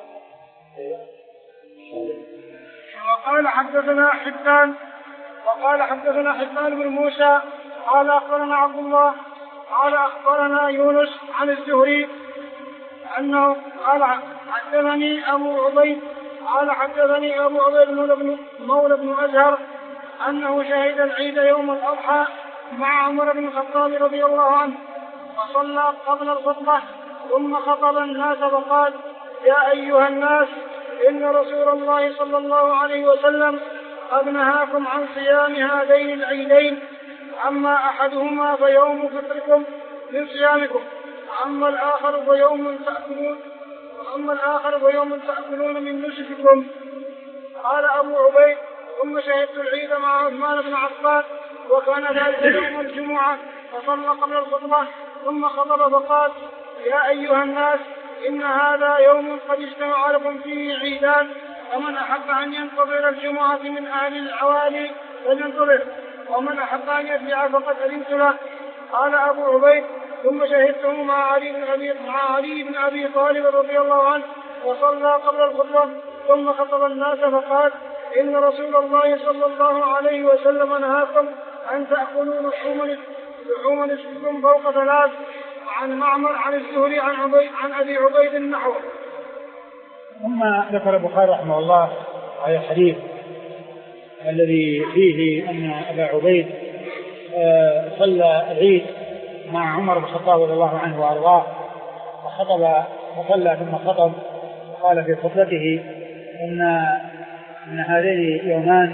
وقال حدثنا حبان وقال حدثنا حبان بن موسى قال أخبرنا عبد الله قال أخبرنا يونس عن الزهري أنه قال حدثني أبو عبيد قال حدثني أبو عبيد مولى بن أزهر أنه شهد العيد يوم الأضحى مع عمر بن الخطاب رضي الله عنه، وصلى قبل الخطبة ثم خطب الناس وقال: يا أيها الناس، إن رسول الله صلى الله عليه وسلم قد نهاكم عن صيام هذين العيدين، أما أحدهما فيوم فطركم من صيامكم، وأما الآخر فيوم تأكلون وأما الآخر فيوم تأكلون من نسككم. قال أبو عبيد: ثم شهدت العيد مع عثمان بن عفان، وكان ذلك يوم الجمعة، فصلى قبل الخطبة ثم خطب فقال: يا أيها الناس، إن هذا يوم قد اجتمع لكم فيه عيدان، ومن أحب أن ينتظر الجمعة من أهل العوالي فلينتظر، ومن أحب أن يرجع فقد أذنت له. قال أبو عبيد: ثم شهدته مع علي بن أبي, مع علي بن أبي طالب رضي الله عنه، وصلى قبل الخطبة ثم خطب الناس فقال: إن رسول الله صلى الله عليه وسلم نهاكم أن تأكلوا لحوم نسككم فوق ثلاث. وعن معمر عن الزهري عن, عن أبي عبيد النحو. ثم ذكر البخاري رحمه الله هذا الحديث الذي فيه أن أبا عبيد صلى العيد مع عمر بن الخطاب رضي الله عنه وأرضاه وخطب وصلى ثم خطب وقال في خطبته إن من هذين يومان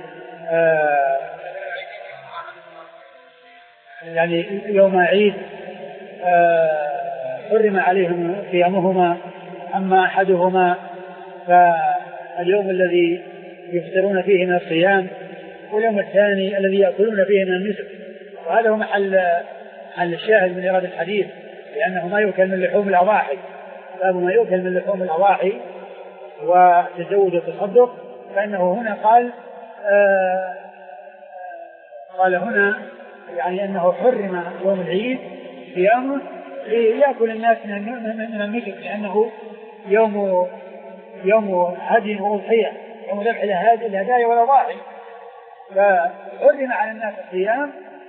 يعني يوم عيد حرم عليهم صيامهما، أما أحدهما فاليوم الذي يفطرون فيه من الصيام واليوم الثاني الذي يأكلون فيه من النسك. وهذا هو محل محل الشاهد من إرادة الحديث، لأنه ما يؤكل من لحوم الأضاحي، باب ما يؤكل من لحوم الأضاحي وتزود التصدق. فإنه هنا قال آه قال هنا يعني أنه حرم يوم العيد صيامه ليأكل الناس من النسك، لأنه يوم يوم هدي وأضحية، يوم ذبح الهدايا والأضاحي، فحرم على الناس الصيام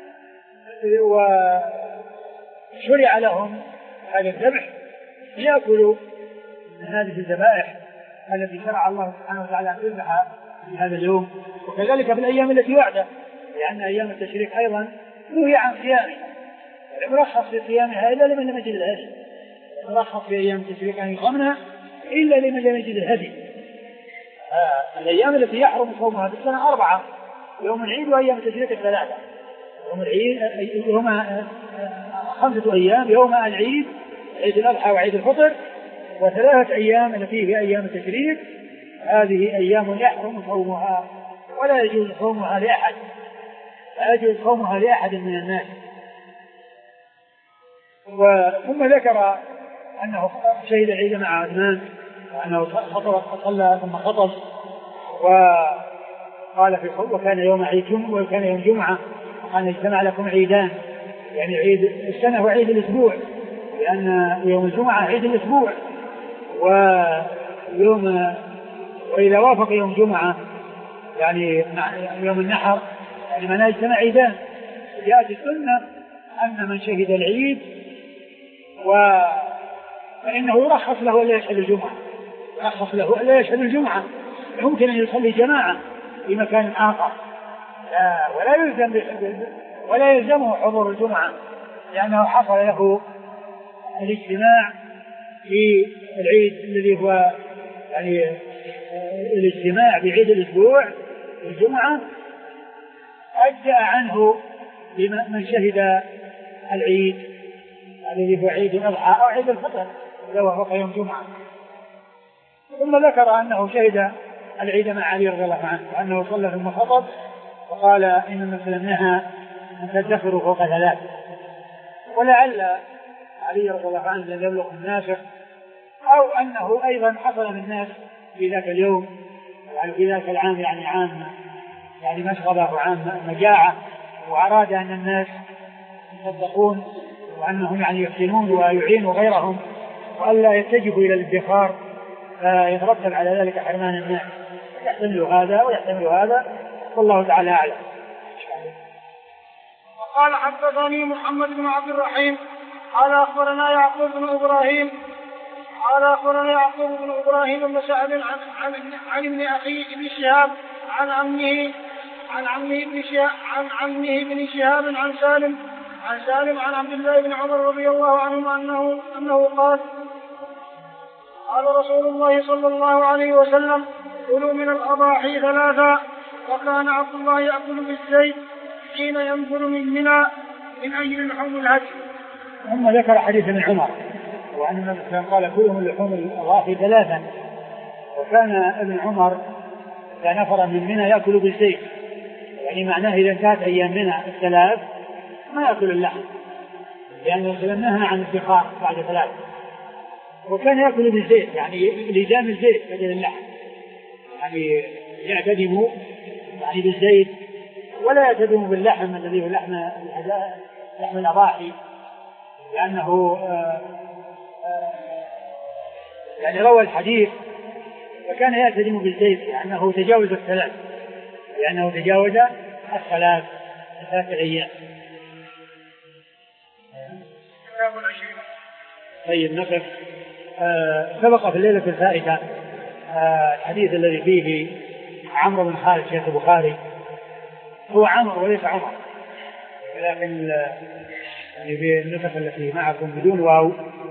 وشرع لهم هذا الذبح ليأكلوا من هذه الذبائح التي شرع الله سبحانه وتعالى أن تذبح في هذا اليوم، وكذلك في الأيام التي بعده، لأن أيام التشريك أيضا نهي عن صيامها، المرخص في صيامها إلا لمن لم يجد الهدي، المرخص في أيام التشريك أن يصومها إلا لمن لم يجد الهدي. آه الأيام التي يحرم صومها في السنة أربعة: يوم العيد وأيام التشريك الثلاثة. يوم العيد يوم آه خمسة أيام: يوم العيد عيد الأضحى وعيد الفطر، وثلاثة أيام التي هي أيام التشريك، هذه أيام يحرم صومها ولا يجوز صومها لأحد، لا يجوز صومها لأحد من الناس. ثم ذكر أنه شهد العيد مع عثمان، وأنه صلى ثم خطب وقال في خطبه: وكان يوم عيد جمعة وكان يوم جمعة، وقال: اجتمع لكم عيدان، يعني عيد السنة وعيد الأسبوع، لأن يوم الجمعة عيد الأسبوع، ويوم وإذا وافق يوم جمعة يعني يوم النحر يعني ما يجتمع عيدان. جاءت السنة أن من شهد العيد و فإنه يرخص له ألا يشهد الجمعة، يرخص له ألا يشهد الجمعة، يمكن أن يصلي جماعة في مكان آخر، ولا يلزم ولا يلزمه حضور الجمعة، لأنه حصل له الاجتماع في العيد الذي هو يعني الاجتماع بعيد الأسبوع الجمعة، أجزأ عنه من شهد العيد الذي هو عيد الأضحى أو عيد الفطر إذا وافق يوم جمعة. ثم ذكر أنه شهد العيد مع علي رضي الله عنه، وأنه صلى ثم خطب وقال: إن النبي نهى أن تدخروا فوق ثلاث. ولعل علي رضي الله عنه لم يبلغ الناسخ، أو أنه أيضا حصل من الناس في ذاك اليوم يعني في ذاك العام يعني عام يعني مشغبة وعام مجاعة، وأراد أن الناس يصدقون وأنهم يعني يحسنون ويعينوا غيرهم وألا يتجهوا إلى الادخار، فيترتب على ذلك حرمان الناس. يحتمل هذا ويحتمل هذا، والله تعالى أعلم. وقال: حدثني محمد بن عبد الرحيم قال أخبرنا يعقوب بن إبراهيم قال أخبرنا يعقوب بن إبراهيم بن سعد عن عن عن ابن أخيه ابن شهاب عن عمه عن عمه ابن شهاب عن عمه ابن شهاب عن سالم عن سالم عن عبد الله بن عمر رضي الله عنهما أنه أنه قال: قال رسول الله صلى الله عليه وسلم: كلوا من الأضاحي ثلاثا. وكان عبد الله يأكل بالزيت حين ينزل من منى من أجل لحوم الهدي. ثم ذكر حديث ابن عمر وأن النبي صلى الله عليه وسلم قال: كلوا من لحوم الأضاحي ثلاثا. وكان ابن عمر إذا نفر من منى يأكل بالزيت، يعني معناه إذا انتهت أيام منى الثلاث ما يأكل اللحم، لأن الرسول نهى عن الادخار بعد ثلاث. وكان يأكل بالزيت يعني لزام الزيت بدل اللحم، يعني يعتدم يعني بالزيت ولا يعتدم باللحم الذي هو لحم لحم الأضاحي، لأنه آآ آآ يعني روى الحديث فكان يلتزم بالزيت لأنه تجاوز الثلاث لأنه تجاوز الثلاث ثلاث أيام. طيب نقف. آه سبق في الليلة الفائتة آه الحديث الذي فيه عمرو بن خالد شيخ البخاري. هو عمرو وليس عمر، ولكن يعني في النسخ التي معكم بدون واو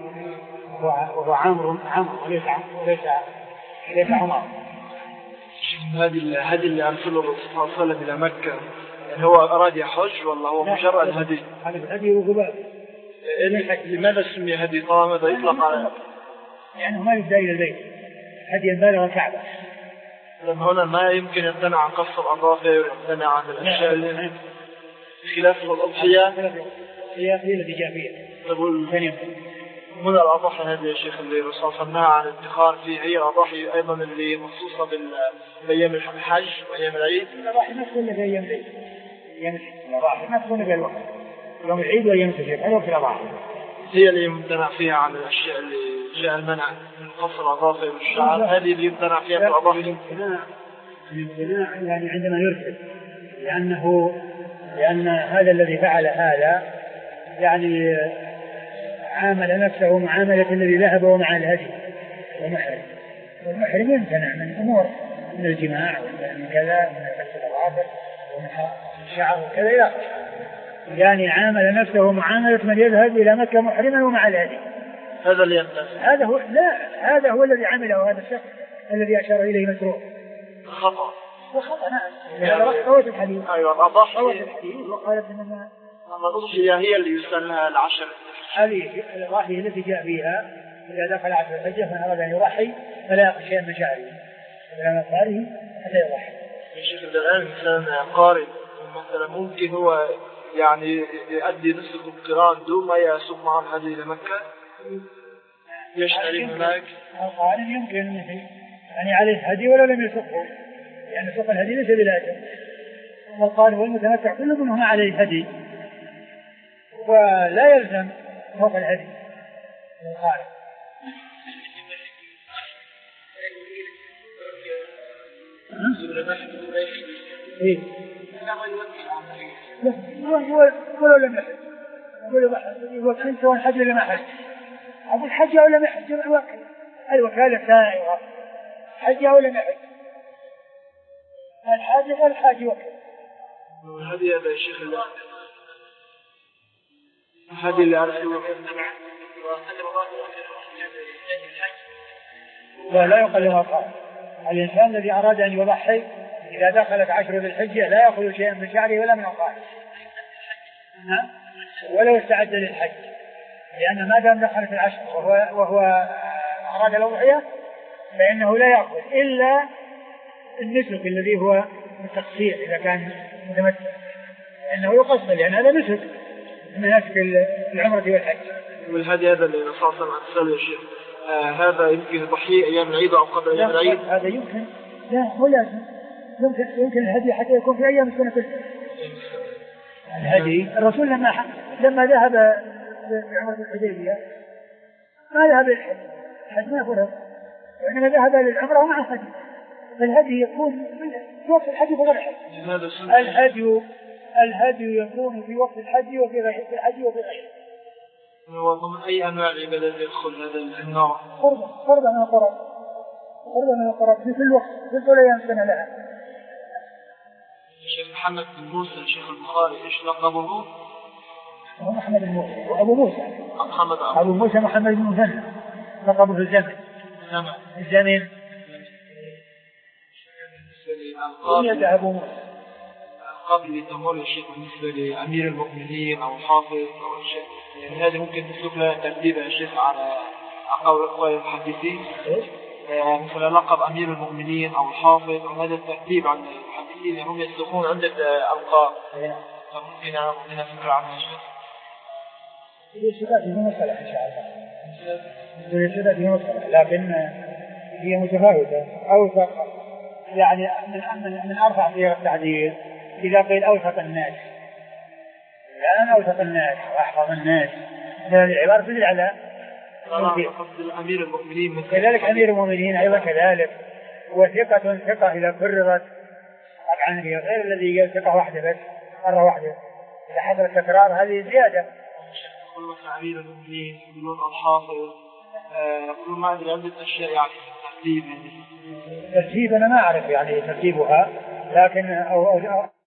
وهو عمرو عمرو وليس وليس ليس عمر. هذه هذه اللي أرسله الرسول صلى الله عليه وسلم إلى مكة، يعني هو أراد يحج ولا هو مجرد هدي؟ هذا هدي وقبال. لماذا سمي هدي؟ طبعا ماذا يطلق على؟ يعني ما يبدأ إلى البيت هدي البالغ الكعبة. لما هنا ما يمكن يمتنع عن قص الأظافر ويمتنع عن الأشياء اللي خلاف الأضحية. هي هي التي جاء فيها. تقول هنا الأضحية هذه يا شيخ اللي الرسول صنعها عن الادخار في هي الأضحية أيضا اللي مخصوصة بأيام الحج وأيام العيد. الأضحية ما تكون في أيام العيد. أيام الأضحية ما تكون في الوقت. يوم العيد وأيام التشريق هذا في الأضحية. هي اللي يمتنع فيها عن الأشياء اللي جاء المنع من قص الأظافر والشعر، هذه اللي يمتنع فيها في الأضحية. الامتناع يعني عندما يرتد، لأنه لأن هذا الذي فعل هذا يعني عامل نفسه معاملة الذي ذهب ومع الهدي ومحرم، والمحرم يمتنع من أمور من الجماع ومن كذا من قص الأظافر ومن الشعر وكذا إلى آخره. يعني عامل نفسه معاملة من يذهب إلى مكة محرما ومع الهدي. هذا اللي يمتنع. هذا هو لا هذا هو الذي عمله هذا الشخص الذي أشار إليه مسروق. خطأ. وخطأ نعم. هذا روت الحديث. أيوة الأضحية. روت الحديث وقالت إنما الأضحية هي اللي يسمى العشر. هذه الأضحية التي جاء بها إذا دخل عشر الحجة من أراد أن يضحي فلا يأخذ شيئا من شعره ولا من أظفاره حتى يضحي. يا شيخ الآن إنسان قارئ مثلا ممكن هو يعني يؤدي نسك القران دون ما يسوق معه الهدي إلى مكة يشتري هناك. القارئ يمكن يعني عليه هدي ولو لم يسقه، يعني سوق الهدي ليس بلازم. والقارئ والمتمتع كل منهما عليه هدي ولا يلزم سوق الهدي القارئ. إيه؟ ولو لم يحج يوكل سواء حج ولا ما حج. أقول حج أو لم يحج يوكل الوكالة سائرة حج أو لم يحج الحاج والحاج يوكل. هذه هذا الشيخ الله هذه اللي أرسله لا يقل ما قال. الإنسان الذي أراد أن يضحي إذا دخلت عشر ذي الحجة لا يأخذ شيئا من شعره ولا من أوقاته ولو استعد للحج، لأن ما دام دخلت العشر وهو, وهو أراد الأضحية فإنه لا يأخذ إلا النسك الذي هو التقصير إذا كان متمتع، لأنه يقصر لأن هذا نسك من نسك العمرة والحج. والهدي هذا اللي صلى الله عليه وسلم يا شيخ آه هذا يمكن ضحية أيام العيد أو قبل أيام العيد. هذا يمكن لا هو لازم يمكن يمكن الهدي حتى يكون في أيام السنة كلها. الهدي الرسول لما لما ذهب بعمرة الحديبية ما ذهب للحج، الحج ما فرض وإنما ذهب للعمرة ومع الهدي، فالهدي يكون في وقت الحج وغير الحج. الهدي الهدي يكون في وقت الحج وفي غير الحج وفي غيره. ومن أي أنواع العبادة يدخل هذا النوع؟ قربا قربا من القرب قربا من القرب في كل وقت في كل أيام سنة لها. الشيخ محمد بن موسى شيخ البخاري إيش لقبه؟ هو محمد بن موسى وأبو موسى محمد أبو موسى محمد بن مثنى لقبه في الزمن نعم الزمن القابل أبو موسى قبل تمر الشيخ بالنسبة لأمير المؤمنين أو الحافظ أو الشيخ، يعني هذه ممكن تسلك لها ترتيب يا شيخ على أقوال المحدثين مثل لقب أمير المؤمنين أو الحافظ، وهذا الترتيب عن المحدثين هم يسلكون عندك ألقاب فممكن أنا ممكن فكرة عنها شيخ. الشباب هي مسألة إن شاء الله الشباب هي مسألة لكن هي متفاوتة أوثق يعني من من أرفع فيها التعديل إذا قيل أوثق الناس لأن أوثق الناس وأحفظ الناس هذه العبارة تدل على أمير المؤمنين كذلك أمير المؤمنين أيضا كذلك وثقة ثقة إذا كررت طبعا هي غير الذي قال ثقة واحدة بس مرة واحدة، إذا حصل تكرار هذه زيادة. يقولون أمير المؤمنين، يقولون الحافظ، يقولون ما أدري عدة أشياء يعني ترتيب. ترتيب أنا ما أعرف يعني ترتيبها، لكن أو, أو